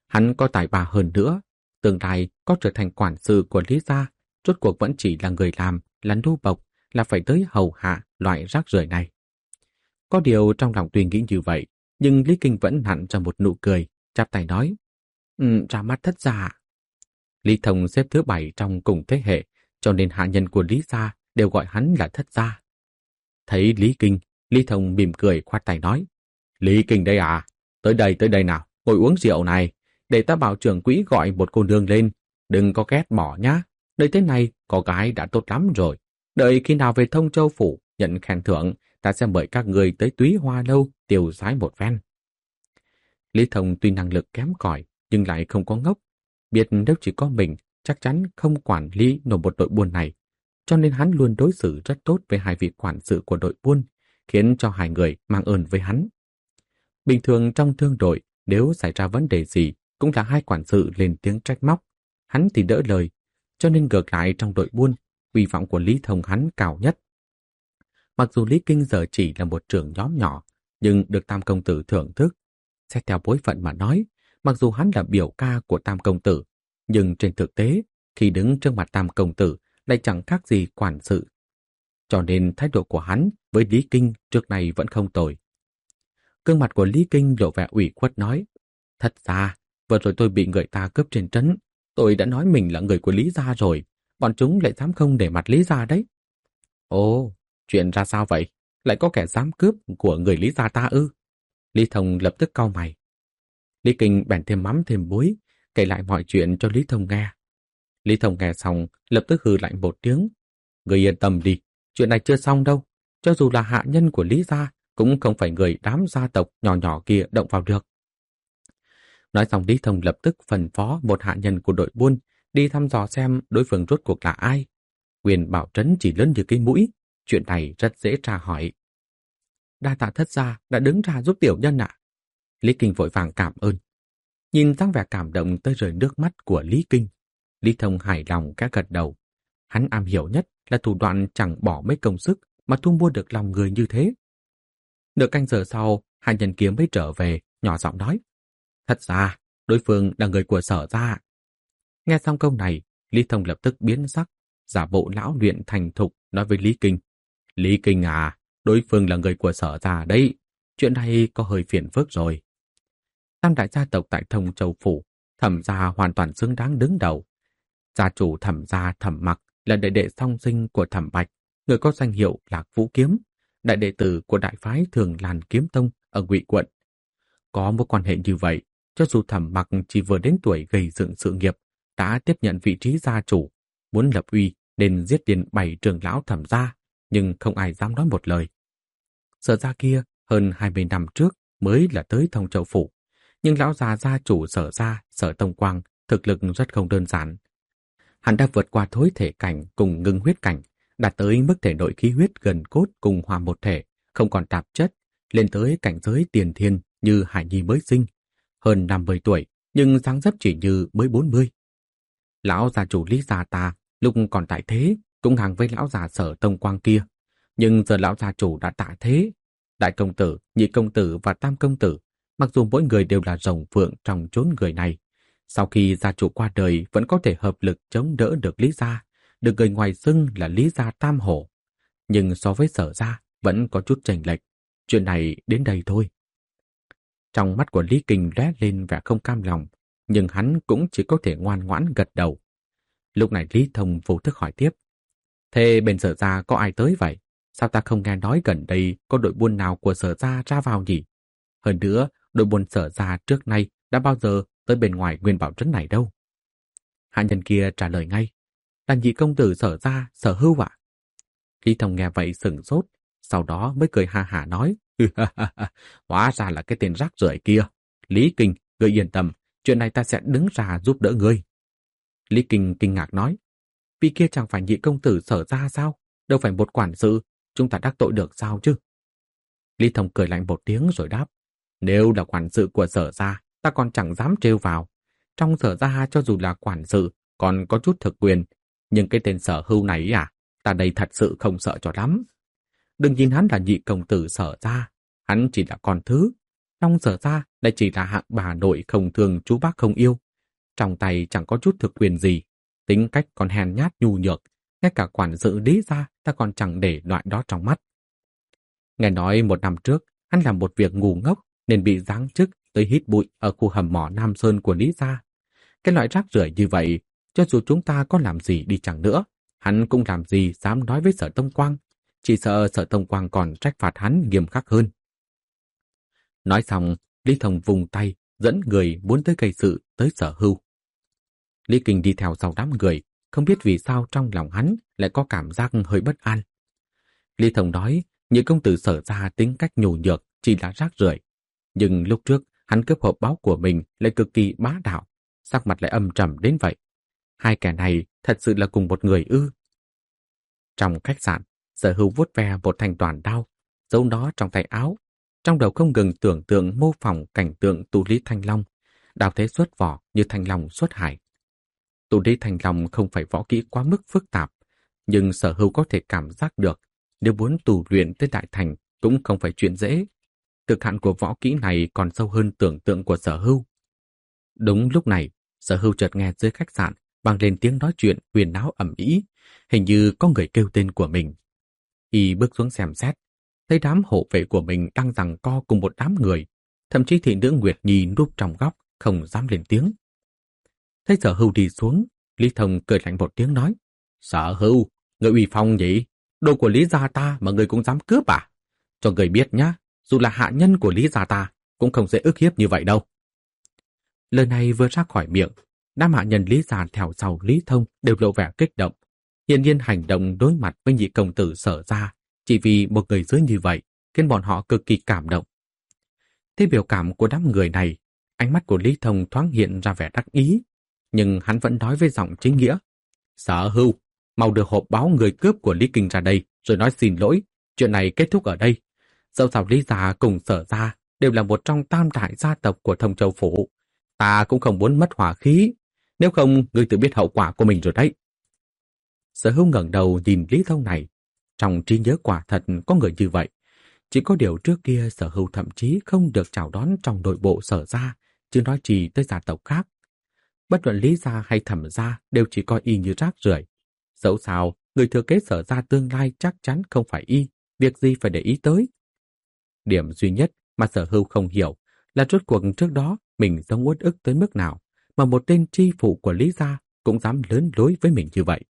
Hắn có tài ba hơn nữa, tương lai có trở thành quản sự của Lý gia, rốt cuộc vẫn chỉ là người làm, là nô bộc, là phải tới hầu hạ loại rác rưởi này. Có điều trong lòng tuy nghĩ như vậy, nhưng Lý Kinh vẫn nặn ra một nụ cười, chắp tay nói, ra mắt thất gia. Lý Thông xếp thứ 7 trong cùng thế hệ, cho nên hạ nhân của Lý gia đều gọi hắn là thất gia. Thấy Lý Kinh, Lý Thông mỉm cười khoát tay nói, Lý Kinh đây à, tới đây nào, ngồi uống rượu này, để ta bảo trưởng quỹ gọi một cô nương lên, đừng có ghét bỏ nhá, nơi thế này có gái đã tốt lắm rồi, đợi khi nào về Thông Châu Phủ nhận khen thưởng, ta sẽ mời các người tới Túy Hoa Lâu tiêu sái một phen. Lý Thông tuy năng lực kém cỏi nhưng lại không có ngốc, biết nếu chỉ có mình chắc chắn không quản lý nổi một đội buôn này, cho nên hắn luôn đối xử rất tốt với hai vị quản sự của đội buôn, khiến cho hai người mang ơn với hắn. Bình thường trong thương đội, nếu xảy ra vấn đề gì cũng là hai quản sự lên tiếng trách móc, hắn thì đỡ lời, cho nên ngược lại trong đội buôn, uy vọng của Lý Thông hắn cao nhất. Mặc dù Lý Kinh giờ chỉ là một trưởng nhóm nhỏ, nhưng được Tam Công Tử thưởng thức. Xét theo bối phận mà nói, mặc dù hắn là biểu ca của Tam Công Tử, nhưng trên thực tế, khi đứng trước mặt Tam Công Tử lại chẳng khác gì quản sự. Cho nên thái độ của hắn với Lý Kinh trước này vẫn không tồi. Gương mặt của Lý Kinh lộ vẻ ủy khuất nói, thật ra, vừa rồi tôi bị người ta cướp trên trấn, tôi đã nói mình là người của Lý gia rồi, bọn chúng lại dám không để mặt Lý gia đấy. Ồ, chuyện ra sao vậy? Lại có kẻ dám cướp của người Lý gia ta ư? Lý Thông lập tức cau mày. Lý Kinh bèn thêm mắm thêm muối, kể lại mọi chuyện cho Lý Thông nghe. Lý Thông nghe xong, lập tức hừ lạnh một tiếng. Người yên tâm đi, chuyện này chưa xong đâu. Cho dù là hạ nhân của Lý gia, cũng không phải người đám gia tộc nhỏ nhỏ kia động vào được. Nói xong Lý Thông lập tức phân phó một hạ nhân của đội buôn đi thăm dò xem đối phương rốt cuộc là ai. Quyền bảo trấn chỉ lớn như cái mũi, chuyện này rất dễ tra hỏi. Đa tạ thất gia đã đứng ra giúp tiểu nhân ạ. Lý Kinh vội vàng cảm ơn. Nhìn dáng vẻ cảm động tới rơi nước mắt của Lý Kinh, Lý Thông hài lòng khẽ gật đầu. Hắn am hiểu nhất là thủ đoạn chẳng bỏ mấy công sức mà thu mua được lòng người như thế. Nửa canh giờ sau, hai nhân kia mới trở về, nhỏ giọng nói. Thật ra, đối phương là người của Sở gia. Nghe xong câu này, Lý Thông lập tức biến sắc, giả bộ lão luyện thành thục nói với Lý Kinh. Lý Kinh à, đối phương là người của Sở gia đấy. Chuyện này có hơi phiền phức rồi. Tam đại gia tộc tại Thông Châu Phủ, Thẩm gia hoàn toàn xứng đáng đứng đầu. Gia chủ Thẩm gia Thẩm Mặc là đệ đệ song sinh của Thẩm Bạch, người có danh hiệu Lạc Vũ Kiếm, đại đệ tử của đại phái Thường Làn Kiếm Tông ở Ngụy Quận. Có mối quan hệ như vậy, cho dù Thẩm Mặc chỉ vừa đến tuổi gây dựng sự nghiệp, đã tiếp nhận vị trí gia chủ, muốn lập uy nên giết điên 7 trưởng lão Thẩm gia, nhưng không ai dám nói một lời. Sở gia kia hơn 20 năm trước mới là tới Thông Châu Phủ, nhưng lão già gia chủ Sở gia, Sở Tông Quang, thực lực rất không đơn giản. Hắn đã vượt qua thối thể cảnh cùng ngưng huyết cảnh, đạt tới mức thể nội khí huyết gần cốt cùng hòa một thể, không còn tạp chất, lên tới cảnh giới tiền thiên như hải nhi mới sinh, hơn 50 tuổi, nhưng dáng dấp chỉ như mới 40. Lão gia chủ Lý gia ta lúc còn tại thế cũng hàng với lão già Sở Tông Quang kia, nhưng giờ lão gia chủ đã tạ thế. Đại công tử, nhị công tử và tam công tử, mặc dù mỗi người đều là rồng phượng trong chốn người này, sau khi gia chủ qua đời vẫn có thể hợp lực chống đỡ được Lý gia, được người ngoài xưng là Lý gia Tam Hổ. Nhưng so với Sở gia vẫn có chút chênh lệch. Chuyện này đến đây thôi. Trong mắt của Lý Kinh lóe lên vẻ không cam lòng, nhưng hắn cũng chỉ có thể ngoan ngoãn gật đầu. Lúc này Lý Thông vô thức hỏi tiếp. Thế bên Sở gia có ai tới vậy? Sao ta không nghe nói gần đây có đội buôn nào của Sở gia ra vào nhỉ? Hơn nữa, đội buôn Sở gia trước nay đã bao giờ tới bên ngoài Nguyên Bảo trấn này đâu? Hạ nhân kia trả lời ngay. Là nhị công tử Sở gia, Sở Hưu ạ. Lý Thông nghe vậy sửng sốt, sau đó mới cười ha hả nói. Hóa ra là cái tên rác rưởi kia. Lý Kinh, ngươi yên tâm, chuyện này ta sẽ đứng ra giúp đỡ ngươi. Lý Kinh kinh ngạc nói. Vì kia chẳng phải nhị công tử Sở gia sao? Đâu phải một quản sự, chúng ta đắc tội được sao chứ? Lý Thông cười lạnh một tiếng rồi đáp. Nếu là quản sự của Sở gia, ta còn chẳng dám trêu vào. Trong Sở gia cho dù là quản sự, còn có chút thực quyền. Nhưng cái tên Sở Hưu này à, ta đây thật sự không sợ cho lắm. Đừng nhìn hắn là nhị công tử Sở gia, hắn chỉ là con thứ. Trong Sở gia lại chỉ là hạng bà nội không thương chú bác không yêu. Trong tay chẳng có chút thực quyền gì, tính cách còn hèn nhát nhu nhược, ngay cả quản sự Lý gia ta còn chẳng để loại đó trong mắt. Nghe nói 1 năm trước, hắn làm một việc ngu ngốc nên bị giáng chức tới hít bụi ở khu hầm mỏ Nam Sơn của Lý gia. Cái loại rác rưởi như vậy, cho dù chúng ta có làm gì đi chăng nữa, hắn cũng làm gì dám nói với Sở Tông Quang. Chỉ sợ Sở Tông Quang còn trách phạt hắn nghiêm khắc hơn. Nói xong, Lý Thông vùng tay, dẫn người muốn tới gây sự tới Sở Hưu. Lý Kinh đi theo sau đám người, không biết vì sao trong lòng hắn lại có cảm giác hơi bất an. Lý Thông nói, những công tử Sở gia tính cách nhủ nhược chỉ là rác rưởi, nhưng lúc trước hắn cướp hộp báo của mình lại cực kỳ bá đạo, sắc mặt lại âm trầm đến vậy. Hai kẻ này thật sự là cùng một người ư? Trong khách sạn, Sở Hưu vuốt ve một thanh toàn đao, giấu nó trong tay áo, trong đầu không ngừng tưởng tượng mô phỏng cảnh tượng tụ lý thanh long, đao thế xuất vỏ như thanh long xuất hải. Tụ lý thanh long không phải võ kỹ quá mức phức tạp, nhưng Sở Hưu có thể cảm giác được, nếu muốn tu luyện tới đại thành cũng không phải chuyện dễ. Cực hạn của võ kỹ này còn sâu hơn tưởng tượng của Sở Hưu. Đúng lúc này, Sở Hưu chợt nghe dưới khách sạn vang lên tiếng nói chuyện huyền náo ầm ĩ, hình như có người kêu tên của mình. Y bước xuống xem xét, thấy đám hộ vệ của mình đang giằng co cùng một đám người, thậm chí thị nữ Nguyệt Nhi núp trong góc không dám lên tiếng. Thấy Sở Hưu đi xuống, Lý Thông cười lạnh một tiếng nói: "Sở Hưu, người uy phong gì? Đồ của Lý gia ta mà người cũng dám cướp à? Cho người biết nhá, dù là hạ nhân của Lý gia ta cũng không dễ ức hiếp như vậy đâu." Lời này vừa ra khỏi miệng, đám hạ nhân Lý gia theo sau Lý Thông đều lộ vẻ kích động. Hiển nhiên hành động đối mặt với nhị công tử Sở gia chỉ vì một người dưới như vậy khiến bọn họ cực kỳ cảm động. Thế biểu cảm của đám người này, ánh mắt của Lý Thông thoáng hiện ra vẻ đắc ý, nhưng hắn vẫn nói với giọng chính nghĩa: "Sở Hưu, mau đưa hộp báo người cướp của Lý Kinh ra đây rồi nói xin lỗi, chuyện này kết thúc ở đây. Dẫu sao Lý gia cùng Sở gia đều là một trong tam đại gia tộc của Thông Châu phủ, ta cũng không muốn mất hòa khí, nếu không ngươi tự biết hậu quả của mình rồi đấy." Sở Hưu ngẩng đầu nhìn Lý Thông này, trong trí nhớ quả thật có người như vậy. Chỉ có điều trước kia Sở Hưu thậm chí không được chào đón trong nội bộ Sở gia, chứ nói gì tới gia tộc khác. Bất luận Lý gia hay Thẩm gia đều chỉ coi y như rác rưởi. Dẫu sao, người thừa kế Sở gia tương lai chắc chắn không phải y, việc gì phải để ý tới. Điểm duy nhất mà Sở Hưu không hiểu là rốt cuộc trước đó mình sống uất ức tới mức nào mà một tên tri phụ của Lý gia cũng dám lớn lối với mình như vậy.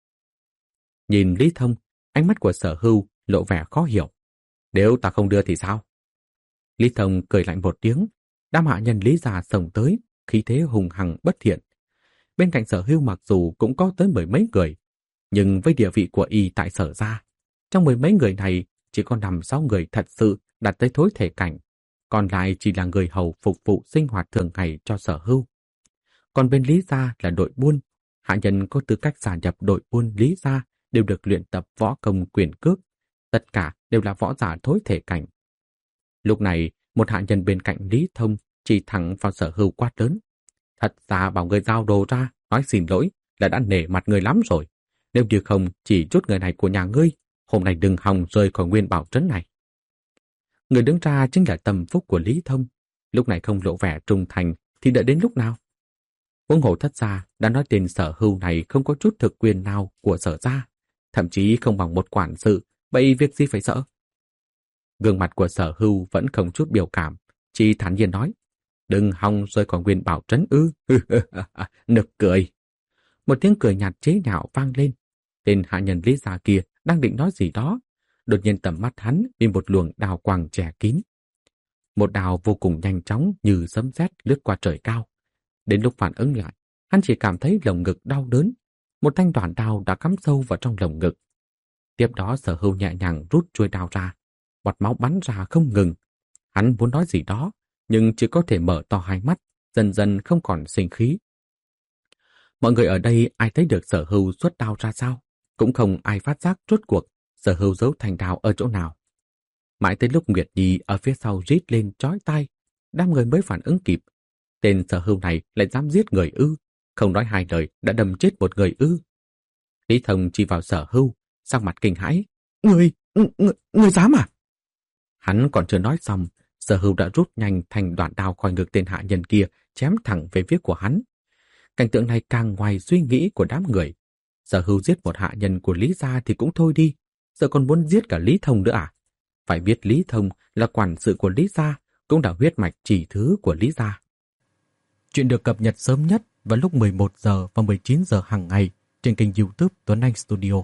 Nhìn Lý Thông, ánh mắt của Sở Hưu lộ vẻ khó hiểu. "Nếu ta không đưa thì sao?" Lý Thông cười lạnh một tiếng, đám hạ nhân Lý gia xông tới, khí thế hùng hằng bất thiện. Bên cạnh Sở Hưu mặc dù cũng có tới 10 mấy người, nhưng với địa vị của y tại Sở gia, trong 10 mấy người này chỉ có 5-6 người thật sự đạt tới thối thể cảnh, còn lại chỉ là người hầu phục vụ sinh hoạt thường ngày cho Sở Hưu. Còn bên Lý gia là đội buôn, hạ nhân có tư cách gia nhập đội buôn Lý gia đều được luyện tập võ công quyền cước, tất cả đều là võ giả thối thể cảnh. Lúc này, một hạ nhân bên cạnh Lý Thông chỉ thẳng vào Sở Hưu quát lớn: "Thật ra bảo người giao đồ ra, nói xin lỗi là đã nể mặt người lắm rồi. Nếu như không chỉ chút người này của nhà ngươi, hôm nay đừng hòng rời khỏi Nguyên Bảo trấn này." Người đứng ra chính là tâm phúc của Lý Thông, lúc này không lộ vẻ trung thành thì đợi đến lúc nào? Huống hồ Thất gia đã nói tên Sở Hưu này không có chút thực quyền nào của Sở gia, thậm chí không bằng một quản sự, vậy việc gì phải sợ? Gương mặt của Sở Hưu vẫn không chút biểu cảm, chỉ thản nhiên nói: "Đừng hòng rời khỏi Nguyên Bảo trấn ư?" Nực cười. Một tiếng cười nhạt chế nhạo vang lên. Tên hạ nhân Lý gia kia đang định nói gì đó, đột nhiên tầm mắt hắn bị một luồng đào quang che kín. Một đào vô cùng nhanh chóng như sấm sét lướt qua trời cao. Đến lúc phản ứng lại, hắn chỉ cảm thấy lồng ngực đau đớn. Một thanh đoạn đao đã cắm sâu vào trong lồng ngực. Tiếp đó Sở Hưu nhẹ nhàng rút chuôi đao ra, bọt máu bắn ra không ngừng. Hắn muốn nói gì đó, nhưng chỉ có thể mở to hai mắt, dần dần không còn sinh khí. Mọi người ở đây ai thấy được Sở Hưu xuất đao ra sao, cũng không ai phát giác rốt cuộc Sở Hưu giấu thanh đao ở chỗ nào. Mãi tới lúc Nguyệt Nhi ở phía sau rít lên chói tai, đám người mới phản ứng kịp. Tên Sở Hưu này lại dám giết người ư? Không nói hai lời đã đâm chết một người ư? Lý Thông chỉ vào Sở Hưu, sắc mặt kinh hãi: Người dám à?" Hắn còn chưa nói xong, Sở Hưu đã rút nhanh thành đoạn đao khỏi ngực tên hạ nhân kia, chém thẳng về phía của hắn. Cảnh tượng này càng ngoài suy nghĩ của đám người. Sở Hưu giết một hạ nhân của Lý gia thì cũng thôi đi, giờ còn muốn giết cả Lý Thông nữa à? Phải biết Lý Thông là quản sự của Lý gia, cũng là huyết mạch chỉ thứ của Lý gia. Chuyện được cập nhật sớm nhất vào lúc 11 giờ và 19 giờ hàng ngày trên kênh YouTube Tuấn Anh Studio.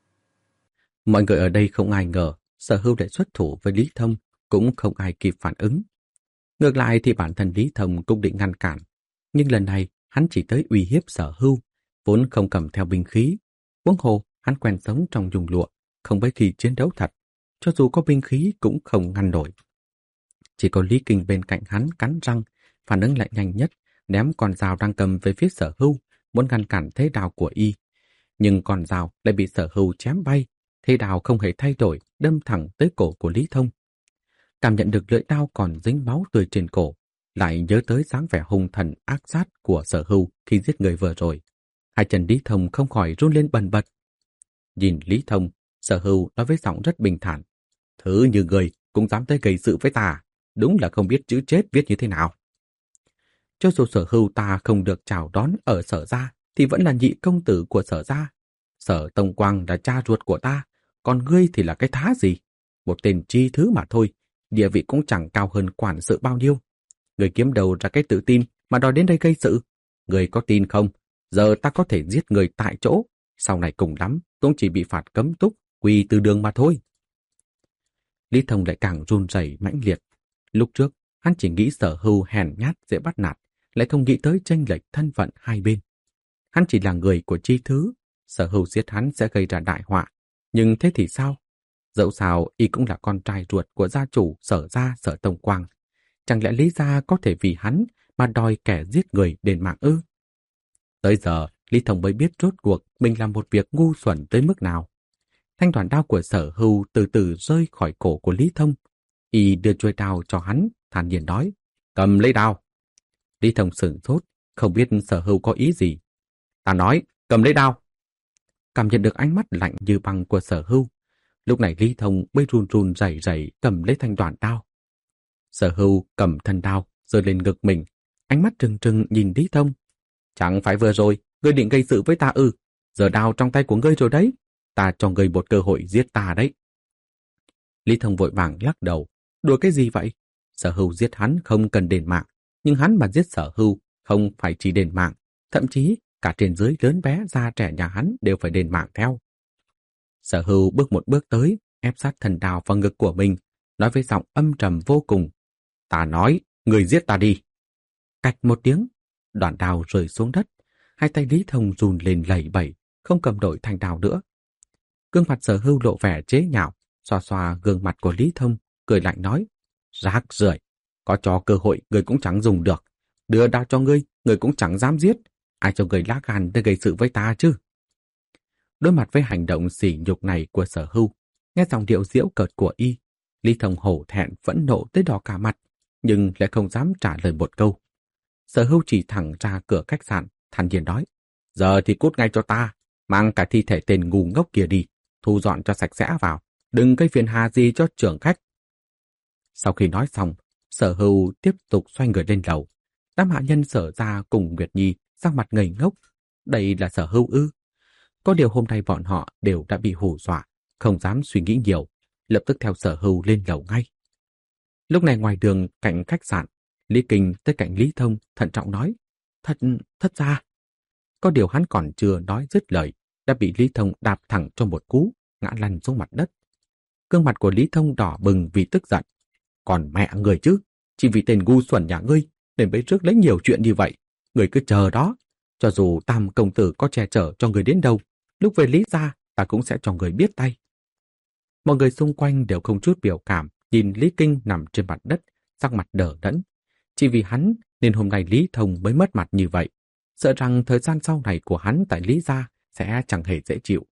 Mọi người ở đây không ai ngờ Sở Hưu lại xuất thủ với Lý Thông, cũng không ai kịp phản ứng. Ngược lại thì bản thân Lý Thông cũng định ngăn cản, nhưng lần này hắn chỉ tới uy hiếp Sở Hưu, vốn không cầm theo binh khí. Huống hồ hắn quen sống trong vùng lụa, không mấy khi chiến đấu thật, cho dù có binh khí cũng không ngăn nổi. Chỉ có Lý Kinh bên cạnh hắn cắn răng, phản ứng lại nhanh nhất, ném con dao đang cầm về phía Sở Hưu, muốn ngăn cản thế đao của y. Nhưng con dao lại bị Sở Hưu chém bay, thế đao không hề thay đổi, đâm thẳng tới cổ của Lý Thông. Cảm nhận được lưỡi đao còn dính máu tươi trên cổ, lại nhớ tới dáng vẻ hung thần ác sát của Sở Hưu khi giết người vừa rồi. Hai chân Lý Thông không khỏi run lên bần bật. Nhìn Lý Thông, Sở Hưu nói với giọng rất bình thản: "Thứ như người cũng dám tới gây sự với ta, đúng là không biết chữ chết viết như thế nào." Cho dù Sở Hưu ta không được chào đón ở Sở gia, thì vẫn là nhị công tử của Sở gia. Sở Tông Quang là cha ruột của ta, còn ngươi thì là cái thá gì? Một tên chi thứ mà thôi, địa vị cũng chẳng cao hơn quản sự bao nhiêu. Ngươi kiếm đầu ra cái tự tin mà đòi đến đây gây sự. Ngươi có tin không? Giờ ta có thể giết người tại chỗ, sau này cùng lắm cũng chỉ bị phạt cấm túc, quỳ từ đường mà thôi. Lý Thông lại càng run rẩy mãnh liệt. Lúc trước, hắn chỉ nghĩ Sở Hưu hèn nhát dễ bắt nạt, lại không nghĩ tới chênh lệch thân phận hai bên. Hắn chỉ là người của chi thứ, Sở Hưu giết hắn sẽ gây ra đại họa. Nhưng thế thì sao? Dẫu sao, y cũng là con trai ruột của gia chủ Sở gia Sở Tông Quang. Chẳng lẽ Lý gia có thể vì hắn mà đòi kẻ giết người đền mạng ư? Tới giờ, Lý Thông mới biết rốt cuộc mình làm một việc ngu xuẩn tới mức nào. Thanh đoàn đao của Sở Hưu từ từ rơi khỏi cổ của Lý Thông. Y đưa chuôi đao cho hắn, thản nhiên nói: "Cầm lấy đao." Lý Thông sửng sốt, không biết Sở Hưu có ý gì. "Ta nói, cầm lấy đao." Cảm nhận được ánh mắt lạnh như băng của Sở Hưu, lúc này Lý Thông mới run run rẩy rẩy cầm lấy thanh đoàn đao. Sở Hưu cầm thân đao giơ lên ngực mình, ánh mắt trừng trừng nhìn Lý Thông. "Chẳng phải vừa rồi ngươi định gây sự với ta ư? Giờ đao trong tay của ngươi rồi đấy, ta cho ngươi một cơ hội giết ta đấy." Lý Thông vội vàng lắc đầu. Đùa cái gì vậy? Sở Hưu giết hắn không cần đền mạng, nhưng hắn mà giết Sở Hưu không phải chỉ đền mạng, thậm chí cả trên dưới lớn bé già trẻ nhà hắn đều phải đền mạng theo. Sở Hưu bước một bước tới, ép sát thần đao vào ngực của mình, nói với giọng âm trầm vô cùng: "Ta nói, người giết ta đi." Cạch một tiếng, đoạn đao rơi xuống đất, hai tay Lý Thông run lên lẩy bẩy, không cầm nổi thanh đao nữa. Gương mặt Sở Hưu lộ vẻ chế nhạo, xoa xoa gương mặt của Lý Thông, cười lạnh nói: "Rác rưởi, có cho cơ hội người cũng chẳng dùng được, đưa đao cho ngươi, người cũng chẳng dám giết, ai cho người lá gan để gây sự với ta chứ?" Đối mặt với hành động sỉ nhục này của Sở Hưu, nghe giọng điệu giễu cợt của y, Lý Thông hổ thẹn phẫn nộ tới đỏ cả mặt, nhưng lại không dám trả lời một câu. Sở Hưu chỉ thẳng ra cửa khách sạn, thản nhiên nói: "Giờ thì cút ngay cho ta, mang cả thi thể tên ngu ngốc kia đi, thu dọn cho sạch sẽ vào, đừng gây phiền hà gì cho trưởng khách." Sau khi nói xong, Sở Hưu tiếp tục xoay người lên lầu. Đám hạ nhân Sở gia cùng Nguyệt Nhi sắc mặt ngây ngốc. Đây là Sở Hưu ư? Có điều hôm nay bọn họ đều đã bị hù dọa, không dám suy nghĩ nhiều, lập tức theo Sở Hưu lên lầu ngay. Lúc này ngoài đường cạnh khách sạn, Lý Kinh tới cạnh Lý Thông thận trọng nói: Thất gia." Có điều hắn còn chưa nói dứt lời, đã bị Lý Thông đạp thẳng cho một cú, ngã lăn xuống mặt đất. Gương mặt của Lý Thông đỏ bừng vì tức giận. "Còn mẹ người chứ, chỉ vì tên ngu xuẩn nhà ngươi nên bấy trước lấy nhiều chuyện như vậy. Người cứ chờ đó, cho dù Tam công tử có che chở cho người đến đâu, lúc về Lý gia ta cũng sẽ cho người biết tay." Mọi người xung quanh đều không chút biểu cảm nhìn Lý Kinh nằm trên mặt đất, sắc mặt đờ đẫn. Chỉ vì hắn nên hôm nay Lý Thông mới mất mặt như vậy, sợ rằng thời gian sau này của hắn tại Lý gia sẽ chẳng hề dễ chịu.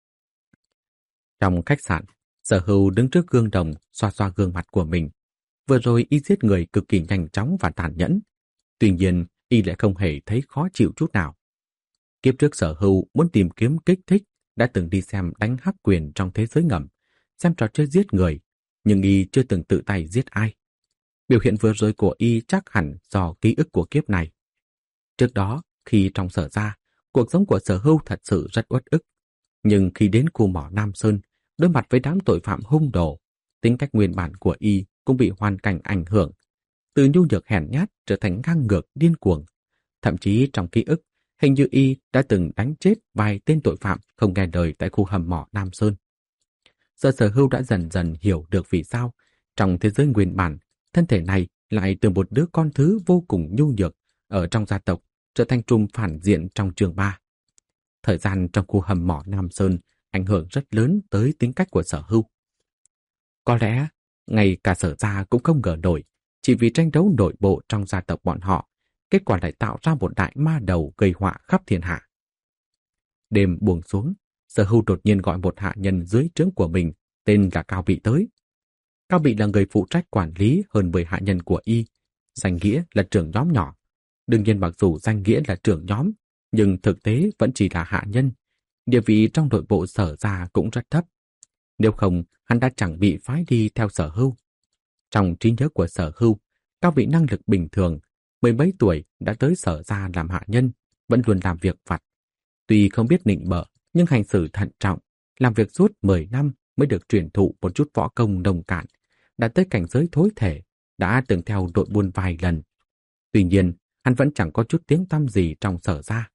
Trong khách sạn, Sở Hưu đứng trước gương đồng xoa xoa gương mặt của mình. Vừa rồi y giết người cực kỳ nhanh chóng và tàn nhẫn. Tuy nhiên, y lại không hề thấy khó chịu chút nào. Kiếp trước Sở Hưu muốn tìm kiếm kích thích, đã từng đi xem đánh hắc quyền trong thế giới ngầm, xem trò chơi giết người, nhưng y chưa từng tự tay giết ai. Biểu hiện vừa rồi của y chắc hẳn do ký ức của kiếp này. Trước đó, khi trong Sở Gia, cuộc sống của Sở Hưu thật sự rất uất ức. Nhưng khi đến khu mỏ Nam Sơn, đối mặt với đám tội phạm hung đồ, tính cách nguyên bản của y cũng bị hoàn cảnh ảnh hưởng. Từ nhu nhược hèn nhát trở thành ngang ngược điên cuồng. Thậm chí trong ký ức, hình như y đã từng đánh chết vài tên tội phạm không nghe lời tại khu hầm mỏ Nam Sơn. Giờ Sở Hưu đã dần dần hiểu được vì sao trong thế giới nguyên bản, thân thể này lại từ một đứa con thứ vô cùng nhu nhược ở trong gia tộc trở thành trùm phản diện trong trường 3. Thời gian trong khu hầm mỏ Nam Sơn ảnh hưởng rất lớn tới tính cách của Sở Hưu. Có lẽ, ngay cả Sở Gia cũng không ngờ nổi, chỉ vì tranh đấu nội bộ trong gia tộc bọn họ, kết quả lại tạo ra một đại ma đầu gây họa khắp thiên hạ. Đêm buông xuống, Sở Hưu đột nhiên gọi một hạ nhân dưới trướng của mình, tên là Cao Bị tới. Cao Bị là người phụ trách quản lý hơn 10 hạ nhân của y, danh nghĩa là trưởng nhóm nhỏ. Đương nhiên mặc dù danh nghĩa là trưởng nhóm, nhưng thực tế vẫn chỉ là hạ nhân. Địa vị trong nội bộ Sở Gia cũng rất thấp. Nếu không, hắn đã chẳng bị phái đi theo Sở Hưu. Trong trí nhớ của Sở Hưu, Cao Bị năng lực bình thường, mười mấy tuổi đã tới Sở Gia làm hạ nhân, vẫn luôn làm việc vặt. Tuy không biết nịnh bợ, nhưng hành xử thận trọng, làm việc suốt 10 năm mới được truyền thụ một chút võ công nông cạn, đã tới cảnh giới thối thể, đã từng theo đội buôn vài lần. Tuy nhiên, hắn vẫn chẳng có chút tiếng tăm gì trong Sở Gia.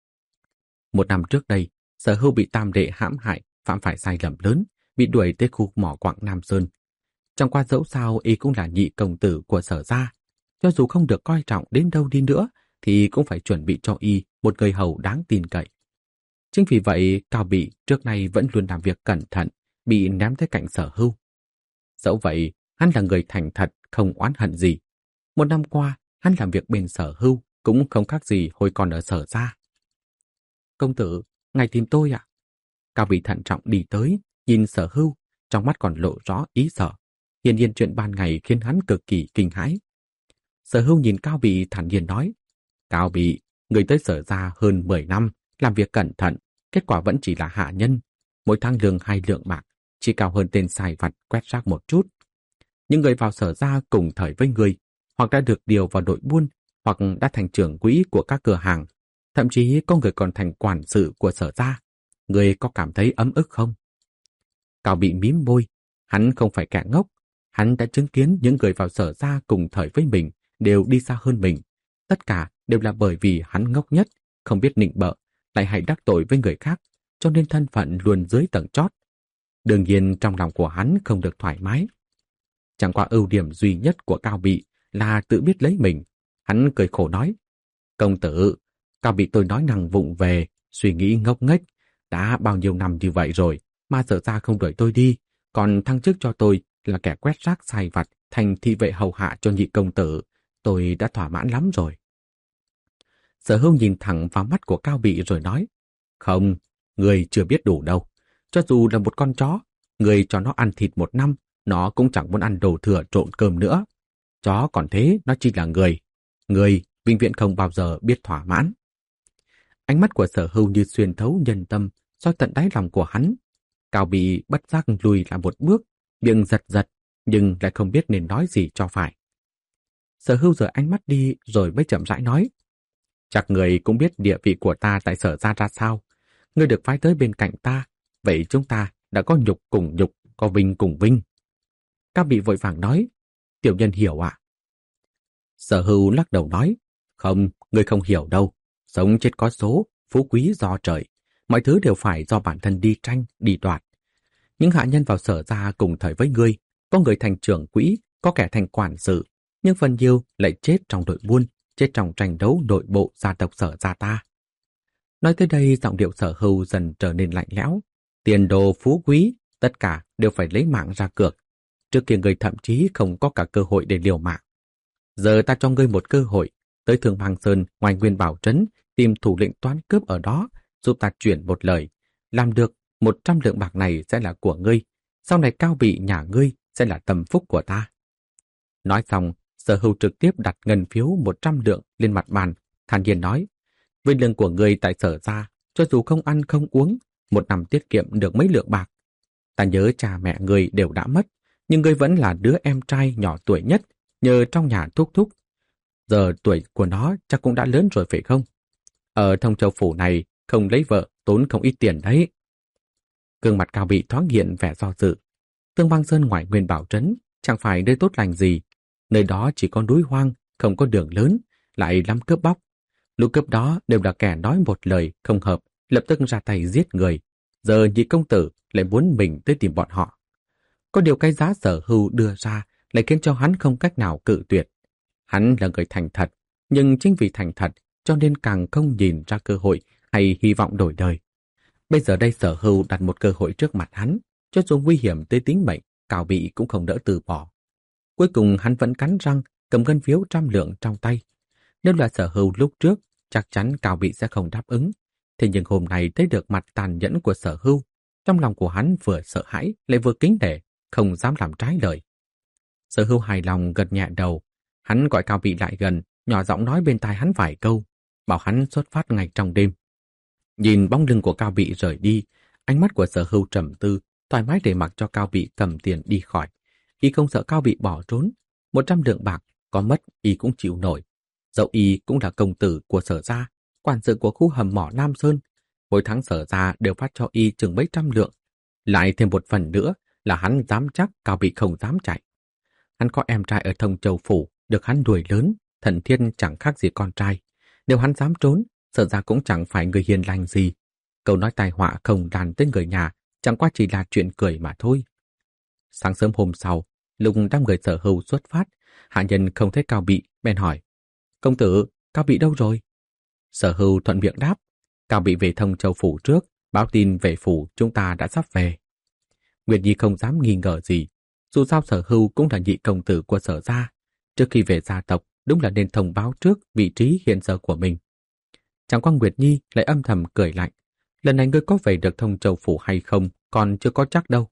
Một năm trước đây, Sở Hưu bị tam đệ hãm hại, phạm phải sai lầm lớn, bị đuổi tới khu mỏ quặng Nam Sơn. Trong qua dẫu sao y cũng là nhị công tử của Sở Gia, cho dù không được coi trọng đến đâu đi nữa, thì cũng phải chuẩn bị cho y một người hầu đáng tin cậy. Chính vì vậy, Cao Bị trước nay vẫn luôn làm việc cẩn thận, bị ném tới cạnh Sở Hưu. Dẫu vậy, hắn là người thành thật, không oán hận gì. Một năm qua, hắn làm việc bên Sở Hưu cũng không khác gì hồi còn ở Sở Gia. Công tử, ngài tìm tôi ạ? Cao Bị thận trọng đi tới, nhìn Sở Hưu, trong mắt còn lộ rõ ý sợ. Hiển nhiên chuyện ban ngày khiến hắn cực kỳ kinh hãi. Sở Hưu nhìn Cao Bị thản nhiên nói, Cao Bị, người tới Sở Gia hơn 10 năm, làm việc cẩn thận, kết quả vẫn chỉ là hạ nhân. Mỗi tháng lương 2 lượng bạc, chỉ cao hơn tên sai vặt quét rác một chút. Những người vào Sở Gia cùng thời với người, hoặc đã được điều vào đội buôn, hoặc đã thành trưởng quỹ của các cửa hàng, thậm chí có người còn thành quản sự của Sở Gia. Người có cảm thấy ấm ức không? Cao Bị mím môi, hắn không phải kẻ ngốc. Hắn đã chứng kiến những người vào Sở Gia cùng thời với mình đều đi xa hơn mình. Tất cả đều là bởi vì hắn ngốc nhất, không biết nịnh bợ, lại hay đắc tội với người khác, cho nên thân phận luôn dưới tầng chót. Đương nhiên trong lòng của hắn không được thoải mái. Chẳng qua ưu điểm duy nhất của Cao Bị là tự biết lấy mình. Hắn cười khổ nói, công tử, Cao Bị tôi nói năng vụng về, suy nghĩ ngốc nghếch. Đã bao nhiêu năm như vậy rồi mà Sở Gia không đuổi tôi đi, còn thăng chức cho tôi là kẻ quét rác sai vặt thành thị vệ hầu hạ cho nhị công tử. Tôi đã thỏa mãn lắm rồi. Sở Hưu nhìn thẳng vào mắt của Cao Bị rồi nói, không, người chưa biết đủ đâu. Cho dù là một con chó, người cho nó ăn thịt 1 năm, nó cũng chẳng muốn ăn đồ thừa trộn cơm nữa. Chó còn thế, nó chỉ là người. Người vĩnh viễn không bao giờ biết thỏa mãn. Ánh mắt của Sở Hưu như xuyên thấu nhân tâm, soi tận đáy lòng của hắn. Cao Bị bất giác lùi lại một bước, miệng giật giật, nhưng lại không biết nên nói gì cho phải. Sở Hưu rời ánh mắt đi rồi mới chậm rãi nói, chắc người cũng biết địa vị của ta tại Sở Gia ra sao. Ngươi được phái tới bên cạnh ta, vậy chúng ta đã có nhục cùng nhục, có vinh cùng vinh. Cao Bị vội vàng nói, tiểu nhân hiểu ạ. Sở Hưu lắc đầu nói, không, ngươi không hiểu đâu. Sống chết có số, phú quý do trời. Mọi thứ đều phải do bản thân đi tranh, đi đoạt. Những hạ nhân vào Sở Gia cùng thời với ngươi, có người thành trưởng quỹ, có kẻ thành quản sự, nhưng phần nhiều lại chết trong đội buôn, chết trong tranh đấu nội bộ gia tộc Sở Gia ta. Nói tới đây, giọng điệu Sở Hưu dần trở nên lạnh lẽo. Tiền đồ phú quý, tất cả đều phải lấy mạng ra cược. Trước kia ngươi thậm chí không có cả cơ hội để liều mạng. Giờ ta cho ngươi một cơ hội, tới Thương Bang Sơn ngoài Nguyên Bảo Trấn, tìm thủ lĩnh toán cướp ở đó, giúp ta chuyển một lời. Làm được, 100 lượng bạc này sẽ là của ngươi. Sau này Cao Bị nhà ngươi sẽ là tâm phúc của ta. Nói xong, Sở Hưu trực tiếp đặt ngân phiếu 100 lượng lên mặt bàn, thản nhiên nói, với lương của ngươi tại Sở Gia, cho dù không ăn không uống, 1 năm tiết kiệm được mấy lượng bạc. Ta nhớ cha mẹ ngươi đều đã mất, nhưng ngươi vẫn là đứa em trai nhỏ tuổi nhất, nhờ trong nhà thúc thúc. Giờ tuổi của nó chắc cũng đã lớn rồi phải không? Ở Thông Châu Phủ này không lấy vợ tốn không ít tiền đấy. Gương mặt Cao Bị thoáng hiện vẻ do dự. Tương Băng Sơn ngoài Nguyên Bảo Trấn chẳng phải nơi tốt lành gì. Nơi đó chỉ có núi hoang, không có đường lớn, lại lắm cướp bóc. Lũ cướp đó đều là kẻ nói một lời không hợp, lập tức ra tay giết người. Giờ nhị công tử lại muốn mình tới tìm bọn họ. Có điều cái giá Sở Hưu đưa ra lại khiến cho hắn không cách nào cự tuyệt. Hắn là người thành thật, nhưng chính vì thành thật cho nên càng không nhìn ra cơ hội hay hy vọng đổi đời. Bây giờ đây Sở Hưu đặt một cơ hội trước mặt hắn, cho dù nguy hiểm tới tính mệnh, Cao Bị cũng không đỡ từ bỏ. Cuối cùng hắn vẫn cắn răng, cầm ngân phiếu 100 lượng trong tay. Nếu là Sở Hưu lúc trước, chắc chắn Cao Bị sẽ không đáp ứng. Thế nhưng hôm nay thấy được mặt tàn nhẫn của Sở Hưu, trong lòng của hắn vừa sợ hãi lại vừa kính nể, không dám làm trái lời. Sở Hưu hài lòng gật nhẹ đầu, hắn gọi Cao Bị lại gần, nhỏ giọng nói bên tai hắn vài câu, bảo hắn xuất phát ngay trong đêm. Nhìn bóng lưng của Cao Bị rời đi, ánh mắt của Sở Hưu trầm tư, thoải mái để mặc cho Cao Bị cầm tiền đi khỏi. Y không sợ Cao Bị bỏ trốn, 100 lượng bạc có mất Y cũng chịu nổi. Dẫu Y cũng là công tử của Sở gia, quản sự của khu hầm mỏ Nam Sơn, mỗi tháng Sở gia đều phát cho Y chừng mấy trăm lượng. Lại thêm một phần nữa là hắn dám chắc Cao Bị không dám chạy. Hắn có em trai ở Thông Châu Phủ, được hắn đuổi lớn, thần thiên chẳng khác gì con trai. Nếu hắn dám trốn, Sở gia cũng chẳng phải người hiền lành gì. Câu nói tai họa không đàn tới người nhà, chẳng qua chỉ là chuyện cười mà thôi. Sáng sớm hôm sau, lúc đang người Sở Hưu xuất phát, hạ nhân không thấy Cao Bị, bèn hỏi: "Công tử, Cao Bị đâu rồi?" Sở Hưu thuận miệng đáp: "Cao Bị về Thông Châu Phủ trước, báo tin về phủ chúng ta đã sắp về." Nguyệt Nhi không dám nghi ngờ gì, dù sao Sở Hưu cũng là nhị công tử của Sở gia, trước khi về gia tộc đúng là nên thông báo trước vị trí hiện giờ của mình. Chẳng qua Nguyệt Nhi lại âm thầm cười lạnh, lần này ngươi có về được Thông Châu Phủ hay không còn chưa có chắc đâu.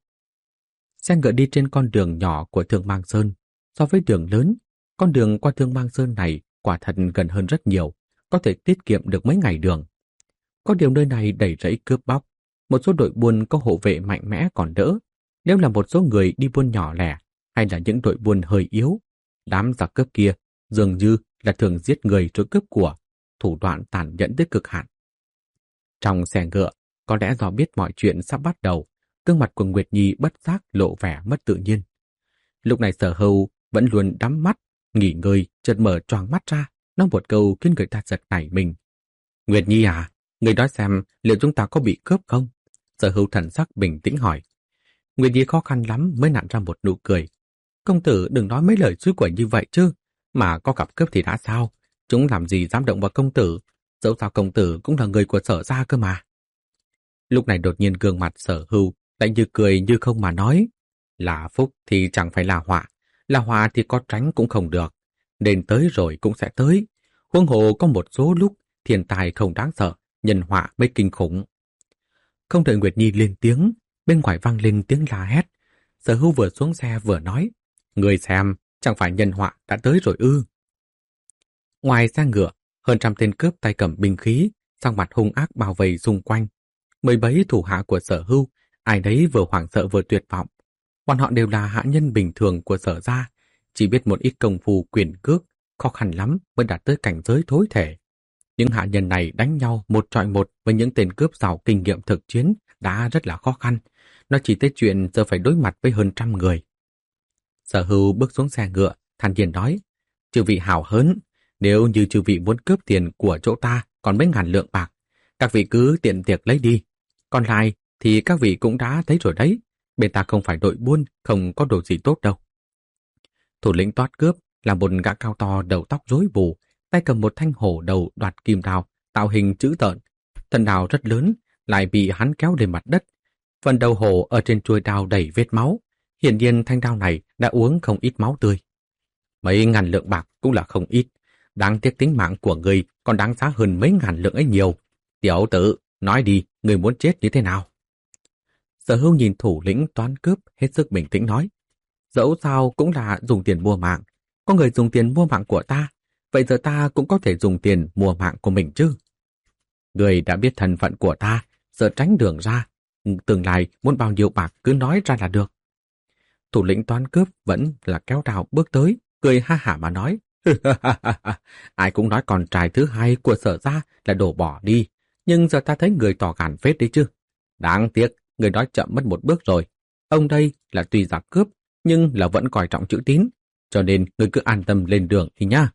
Xe ngựa đi trên con đường nhỏ của Thương Mang Sơn, so với đường lớn, con đường qua Thương Mang Sơn này quả thật gần hơn rất nhiều, có thể tiết kiệm được mấy ngày đường. Có điều nơi này đầy rẫy cướp bóc, một số đội buôn có hộ vệ mạnh mẽ còn đỡ, nếu là một số người đi buôn nhỏ lẻ hay là những đội buôn hơi yếu, đám giặc cướp kia dường như là thường giết người rồi cướp của, thủ đoạn tàn nhẫn tới cực hạn. Trong xe ngựa, có lẽ do biết mọi chuyện sắp bắt đầu, gương mặt của Nguyệt Nhi bất giác lộ vẻ mất tự nhiên. Lúc này Sở Hưu vẫn luôn đắm mắt, nghỉ ngơi, chợt mở choàng mắt ra, nói một câu khiến người ta giật nảy mình. "Nguyệt Nhi à, người nói xem liệu chúng ta có bị cướp không?" Sở Hưu thần sắc bình tĩnh hỏi. Nguyệt Nhi khó khăn lắm mới nặn ra một nụ cười. "Công tử đừng nói mấy lời suối quẩy như vậy chứ, mà có gặp cướp thì đã sao? Chúng làm gì dám động vào công tử? Dẫu sao công tử cũng là người của Sở gia cơ mà." Lúc này đột nhiên gương mặt Sở Hưu lại như cười như không mà nói: "Là phúc thì chẳng phải là họa thì có tránh cũng không được. Nên tới rồi cũng sẽ tới. Huống hồ có một số lúc thiên tài không đáng sợ, nhân họa mới kinh khủng." Không đợi Nguyệt Nhi lên tiếng, bên ngoài vang lên tiếng la hét. Sở Hưu vừa xuống xe vừa nói: "Người xem, chẳng phải nhân họa đã tới rồi ư?" Ngoài xe ngựa, hơn trăm tên cướp tay cầm binh khí, sắc mặt hung ác bao vây xung quanh. Mười mấy thủ hạ của Sở Hưu, ai đấy vừa hoảng sợ vừa tuyệt vọng. Bọn họ đều là hạ nhân bình thường của Sở gia, chỉ biết một ít công phu quyền cước, khó khăn lắm mới đạt tới cảnh giới thối thể. Những hạ nhân này đánh nhau một chọi một với những tên cướp giàu kinh nghiệm thực chiến đã rất là khó khăn. Nó chỉ tới chuyện giờ phải đối mặt với hơn 100 người. Sở Hưu bước xuống xe ngựa, thản nhiên nói: "Chư vị hào hớn, nếu như chư vị muốn cướp tiền của chỗ ta còn mấy ngàn lượng bạc, các vị cứ tiện tiệc lấy đi. Còn lại thì các vị cũng đã thấy rồi đấy, bên ta không phải đội buôn, không có đồ gì tốt đâu." Thủ lĩnh toát cướp là một gã cao to đầu tóc rối bù, tay cầm một thanh hổ đầu đoạt kim đao, tạo hình chữ tợn. Thân đao rất lớn, lại bị hắn kéo lên mặt đất. Phần đầu hổ ở trên chuôi đao đầy vết máu. Hiển nhiên thanh đao này đã uống không ít máu tươi. "Mấy ngàn lượng bạc cũng là không ít. Đáng tiếc tính mạng của người còn đáng giá hơn mấy ngàn lượng ấy nhiều. Tiểu tử, nói đi, người muốn chết như thế nào?" Sở Hưu nhìn thủ lĩnh toán cướp hết sức bình tĩnh nói: "Dẫu sao cũng là dùng tiền mua mạng. Có người dùng tiền mua mạng của ta, vậy giờ ta cũng có thể dùng tiền mua mạng của mình chứ. Người đã biết thân phận của ta, giờ tránh đường ra. Tương lai muốn bao nhiêu bạc cứ nói ra là được." Thủ lĩnh toán cướp vẫn là kéo đao bước tới, cười ha hả mà nói. Ai cũng nói con trai thứ hai của Sở gia là đổ bỏ đi, nhưng giờ ta thấy người tỏ gan phết đấy chứ. Đáng tiếc, người nói chậm mất một bước rồi. Ông đây là tuy giặc cướp, nhưng là vẫn coi trọng chữ tín, cho nên người cứ an tâm lên đường thì nha.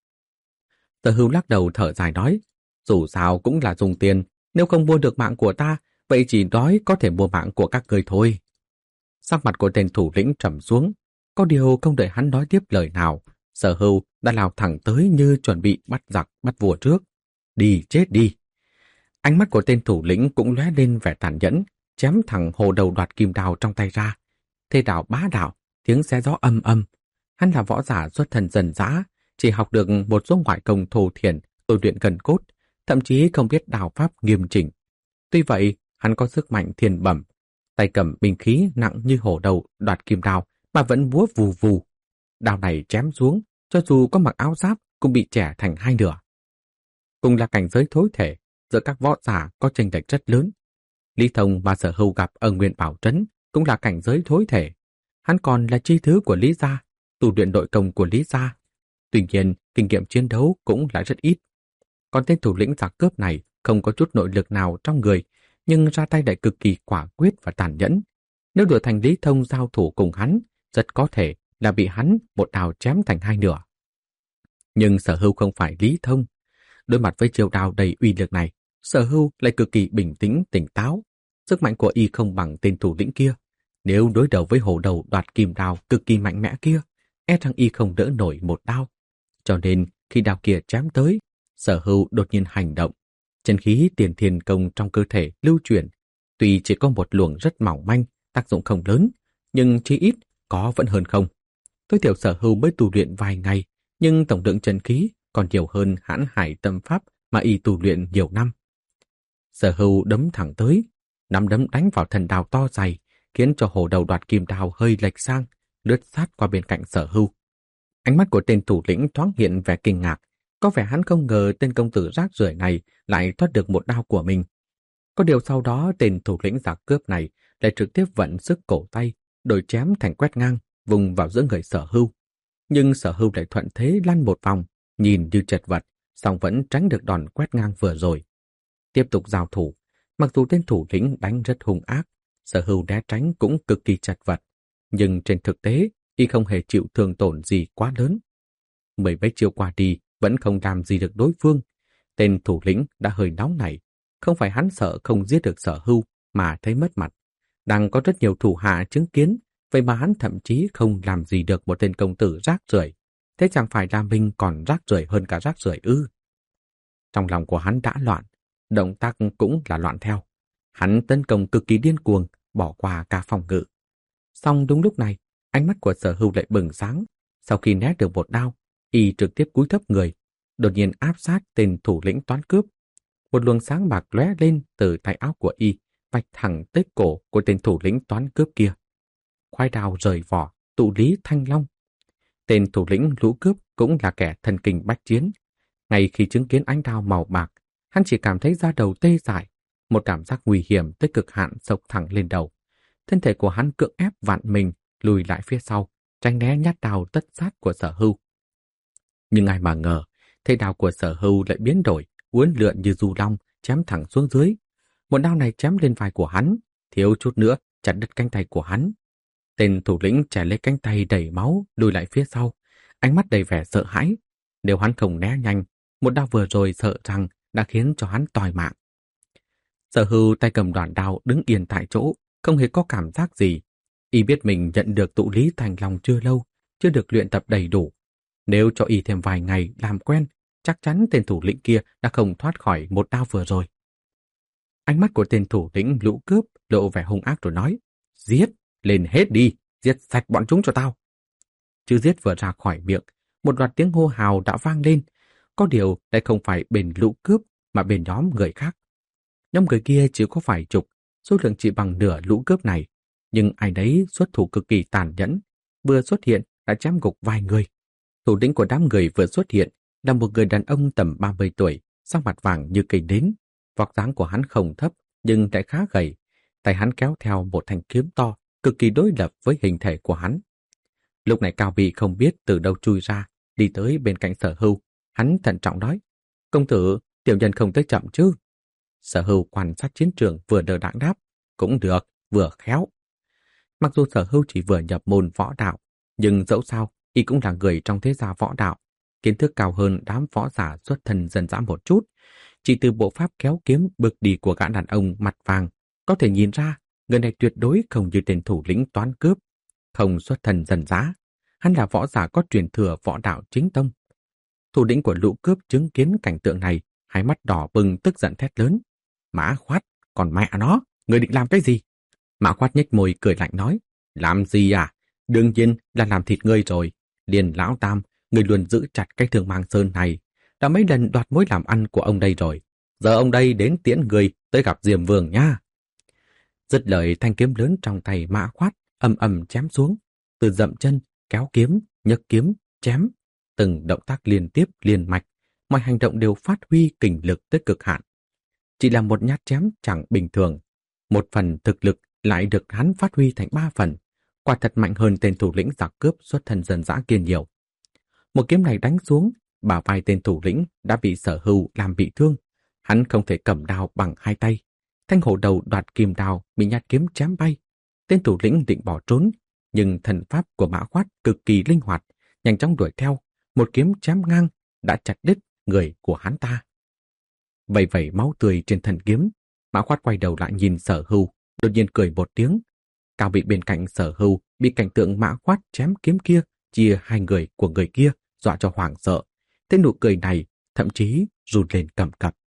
Sở Hưu lắc đầu thở dài nói, dù sao cũng là dùng tiền, nếu không mua được mạng của ta, vậy chỉ nói có thể mua mạng của các người thôi. Sắc mặt của tên thủ lĩnh trầm xuống, có điều không đợi hắn nói tiếp lời nào, Sở Hưu đã lao thẳng tới như chuẩn bị bắt giặc bắt vua trước. Đi chết đi! Ánh mắt của tên thủ lĩnh cũng lóe lên vẻ tàn nhẫn, chém thẳng hồ đầu đoạt kim đao trong tay ra. Thế đao bá đạo, tiếng xé gió âm âm. Hắn là võ giả xuất thân dần dã, chỉ học được một số ngoại công thô thiển, tu luyện gần cốt, thậm chí không biết đao pháp nghiêm chỉnh. Tuy vậy, hắn có sức mạnh thiên bẩm, tay cầm binh khí nặng như hổ đầu đoạt kim đao mà vẫn múa vù vù. Đao này chém xuống, cho dù có mặc áo giáp cũng bị chẻ thành hai nửa. Cùng là cảnh giới thối thể, giữa các võ giả có chênh lệch rất lớn. Lý Thông mà Sở Hưu gặp ở Nguyên Bảo Trấn cũng là cảnh giới thối thể. Hắn còn là chi thứ của Lý gia, tu luyện nội công của Lý gia. Tuy nhiên, kinh nghiệm chiến đấu cũng lại rất ít. Còn tên thủ lĩnh giặc cướp này không có chút nội lực nào trong người, nhưng ra tay lại cực kỳ quả quyết và tàn nhẫn. Nếu đổi thành Lý Thông giao thủ cùng hắn, rất có thể là bị hắn một đao chém thành hai nửa. Nhưng Sở Hưu không phải Lý Thông. Đối mặt với chiêu đao đầy uy lực này, Sở Hưu lại cực kỳ bình tĩnh, tỉnh táo. Sức mạnh của y không bằng tên thủ lĩnh kia. Nếu đối đầu với hổ đầu đoạt kim đao cực kỳ mạnh mẽ kia, e rằng y không đỡ nổi một đao. Cho nên, khi đao kia chém tới, Sở Hưu đột nhiên hành động. Chân khí tiền thiên công trong cơ thể lưu chuyển. Tuy chỉ có một luồng rất mỏng manh, tác dụng không lớn, nhưng chí ít có vẫn hơn không. Tối thiểu Sở Hưu mới tu luyện vài ngày, nhưng tổng lượng chân khí còn nhiều hơn Hãn Hải tâm pháp mà y tu luyện nhiều năm. Sở Hưu đấm thẳng tới, nắm đấm đánh vào thần đao to dày, khiến cho hổ đầu đoạt kim đao hơi lệch sang, lướt sát qua bên cạnh Sở Hưu. Ánh mắt của tên thủ lĩnh thoáng hiện vẻ kinh ngạc, có vẻ hắn không ngờ tên công tử rác rưởi này lại thoát được một đao của mình. Có điều sau đó tên thủ lĩnh giặc cướp này lại trực tiếp vận sức cổ tay, đổi chém thành quét ngang, vùng vào giữa người Sở Hưu. Nhưng Sở Hưu lại thuận thế lăn một vòng, nhìn như chật vật, song vẫn tránh được đòn quét ngang vừa rồi. Tiếp tục giao thủ, mặc dù tên thủ lĩnh đánh rất hung ác, Sở Hưu né tránh cũng cực kỳ chật vật, nhưng trên thực tế, y không hề chịu thương tổn gì quá lớn. Mười mấy chiêu qua đi, vẫn không làm gì được đối phương. Tên thủ lĩnh đã hơi nóng nảy, không phải hắn sợ không giết được Sở Hưu mà thấy mất mặt. Đang có rất nhiều thủ hạ chứng kiến, vậy mà hắn thậm chí không làm gì được một tên công tử rác rưởi. Thế chẳng phải là mình còn rác rưởi hơn cả rác rưởi ư? Trong lòng của hắn đã loạn, động tác cũng là loạn theo. Hắn tấn công cực kỳ điên cuồng, bỏ qua cả phòng ngự. Song đúng lúc này, ánh mắt của Sở Hưu lại bừng sáng. Sau khi né được một đao, y trực tiếp cúi thấp người, đột nhiên áp sát tên thủ lĩnh toán cướp. Một luồng sáng bạc lóe lên từ tay áo của y, vạch thẳng tới cổ của tên thủ lĩnh toán cướp kia. Khoai đao rời vỏ, tụ lý thanh long. Tên thủ lĩnh lũ cướp cũng là kẻ thần kinh bách chiến. Ngay khi chứng kiến ánh đao màu bạc, hắn chỉ cảm thấy da đầu tê dại, một cảm giác nguy hiểm tới cực hạn xộc thẳng lên đầu. Thân thể của hắn cưỡng ép vặn mình, lùi lại phía sau, tránh né nhát đao tất sát của Sở Hưu. Nhưng ai mà ngờ, thế đao của Sở Hưu lại biến đổi, uốn lượn như du long, chém thẳng xuống dưới. Một đao này chém lên vai của hắn, thiếu chút nữa chặt đứt cánh tay của hắn. Tên thủ lĩnh chẻ lấy cánh tay đầy máu, lùi lại phía sau, ánh mắt đầy vẻ sợ hãi. Nếu hắn không né nhanh, một đao vừa rồi sợ rằng đã khiến cho hắn tòi mạng. Sở Hưu tay cầm đoạn đao đứng yên tại chỗ, không hề có cảm giác gì. Y biết mình nhận được tụ lý thành lòng chưa lâu, chưa được luyện tập đầy đủ. Nếu cho y thêm vài ngày làm quen, chắc chắn tên thủ lĩnh kia đã không thoát khỏi một đao vừa rồi. Ánh mắt của tên thủ lĩnh lũ cướp lộ vẻ hung ác rồi nói, giết, lên hết đi, giết sạch bọn chúng cho tao. Chữ giết vừa ra khỏi miệng, một loạt tiếng hô hào đã vang lên, có điều lại không phải bên lũ cướp mà bên nhóm người khác. Nhóm người kia chỉ có vài chục, số lượng chỉ bằng nửa lũ cướp này, nhưng ai nấy xuất thủ cực kỳ tàn nhẫn, vừa xuất hiện đã chém gục vài người. Thủ lĩnh của đám người vừa xuất hiện là một người đàn ông tầm 30 tuổi, sắc mặt vàng như cây nến. Vóc dáng của hắn không thấp nhưng lại khá gầy, tay hắn kéo theo một thanh kiếm to, cực kỳ đối lập với hình thể của hắn. Lúc này Cao Bị không biết từ đâu chui ra, đi tới bên cạnh Sở Hưu. Hắn thận trọng nói, công tử, tiểu nhân không tới chậm chứ? Sở Hưu quan sát chiến trường vừa đờ đãng đáp, cũng được, vừa khéo. Mặc dù Sở Hưu chỉ vừa nhập môn võ đạo, nhưng dẫu sao, y cũng là người trong thế gia võ đạo, kiến thức cao hơn đám võ giả xuất thân dân dã một chút. Chỉ từ bộ pháp kéo kiếm bước đi của gã đàn ông mặt vàng, có thể nhìn ra người này tuyệt đối không như tên thủ lĩnh toán cướp, không xuất thân dân dã. Hắn là võ giả có truyền thừa võ đạo chính tông. Thủ lĩnh của lũ cướp chứng kiến cảnh tượng này, hai mắt đỏ bừng tức giận thét lớn. Mã Khoát, còn mẹ nó, người định làm cái gì? Mã Khoát nhếch môi cười lạnh nói, làm gì à? Đương nhiên là làm thịt ngươi rồi. Liền lão Tam, ngươi luôn giữ chặt cái thương mang sơn này, đã mấy lần đoạt mối làm ăn của ông đây rồi. Giờ ông đây đến tiễn người tới gặp Diêm Vương nha. Dứt lời, thanh kiếm lớn trong tay Mã Khoát ầm ầm chém xuống, từ dậm chân, kéo kiếm, nhấc kiếm, chém, từng động tác liên tiếp liền mạch, mọi hành động đều phát huy kình lực tới cực hạn. Chỉ là một nhát chém chẳng bình thường, một phần thực lực lại được hắn phát huy thành 3 phần, quả thật mạnh hơn tên thủ lĩnh giặc cướp xuất thân dân dã kia nhiều. Một kiếm này đánh xuống, bả vai tên thủ lĩnh đã bị Sở Hưu làm bị thương, hắn không thể cầm đao bằng hai tay. Thanh hổ đầu đoạt kim đao bị nhát kiếm chém bay. Tên thủ lĩnh định bỏ trốn, nhưng thần pháp của Mã Khoát cực kỳ linh hoạt, nhanh chóng đuổi theo, một kiếm chém ngang đã chặt đứt người của hắn ta. Vẩy vẩy máu tươi trên thân kiếm, Mã Khoát quay đầu lại nhìn Sở Hưu, đột nhiên cười một tiếng. Cao Bị bên cạnh Sở Hưu bị cảnh tượng Mã Khoát chém kiếm kia chia hai người của người kia dọa cho hoảng sợ. Tên nụ cười này thậm chí run lên cầm cập.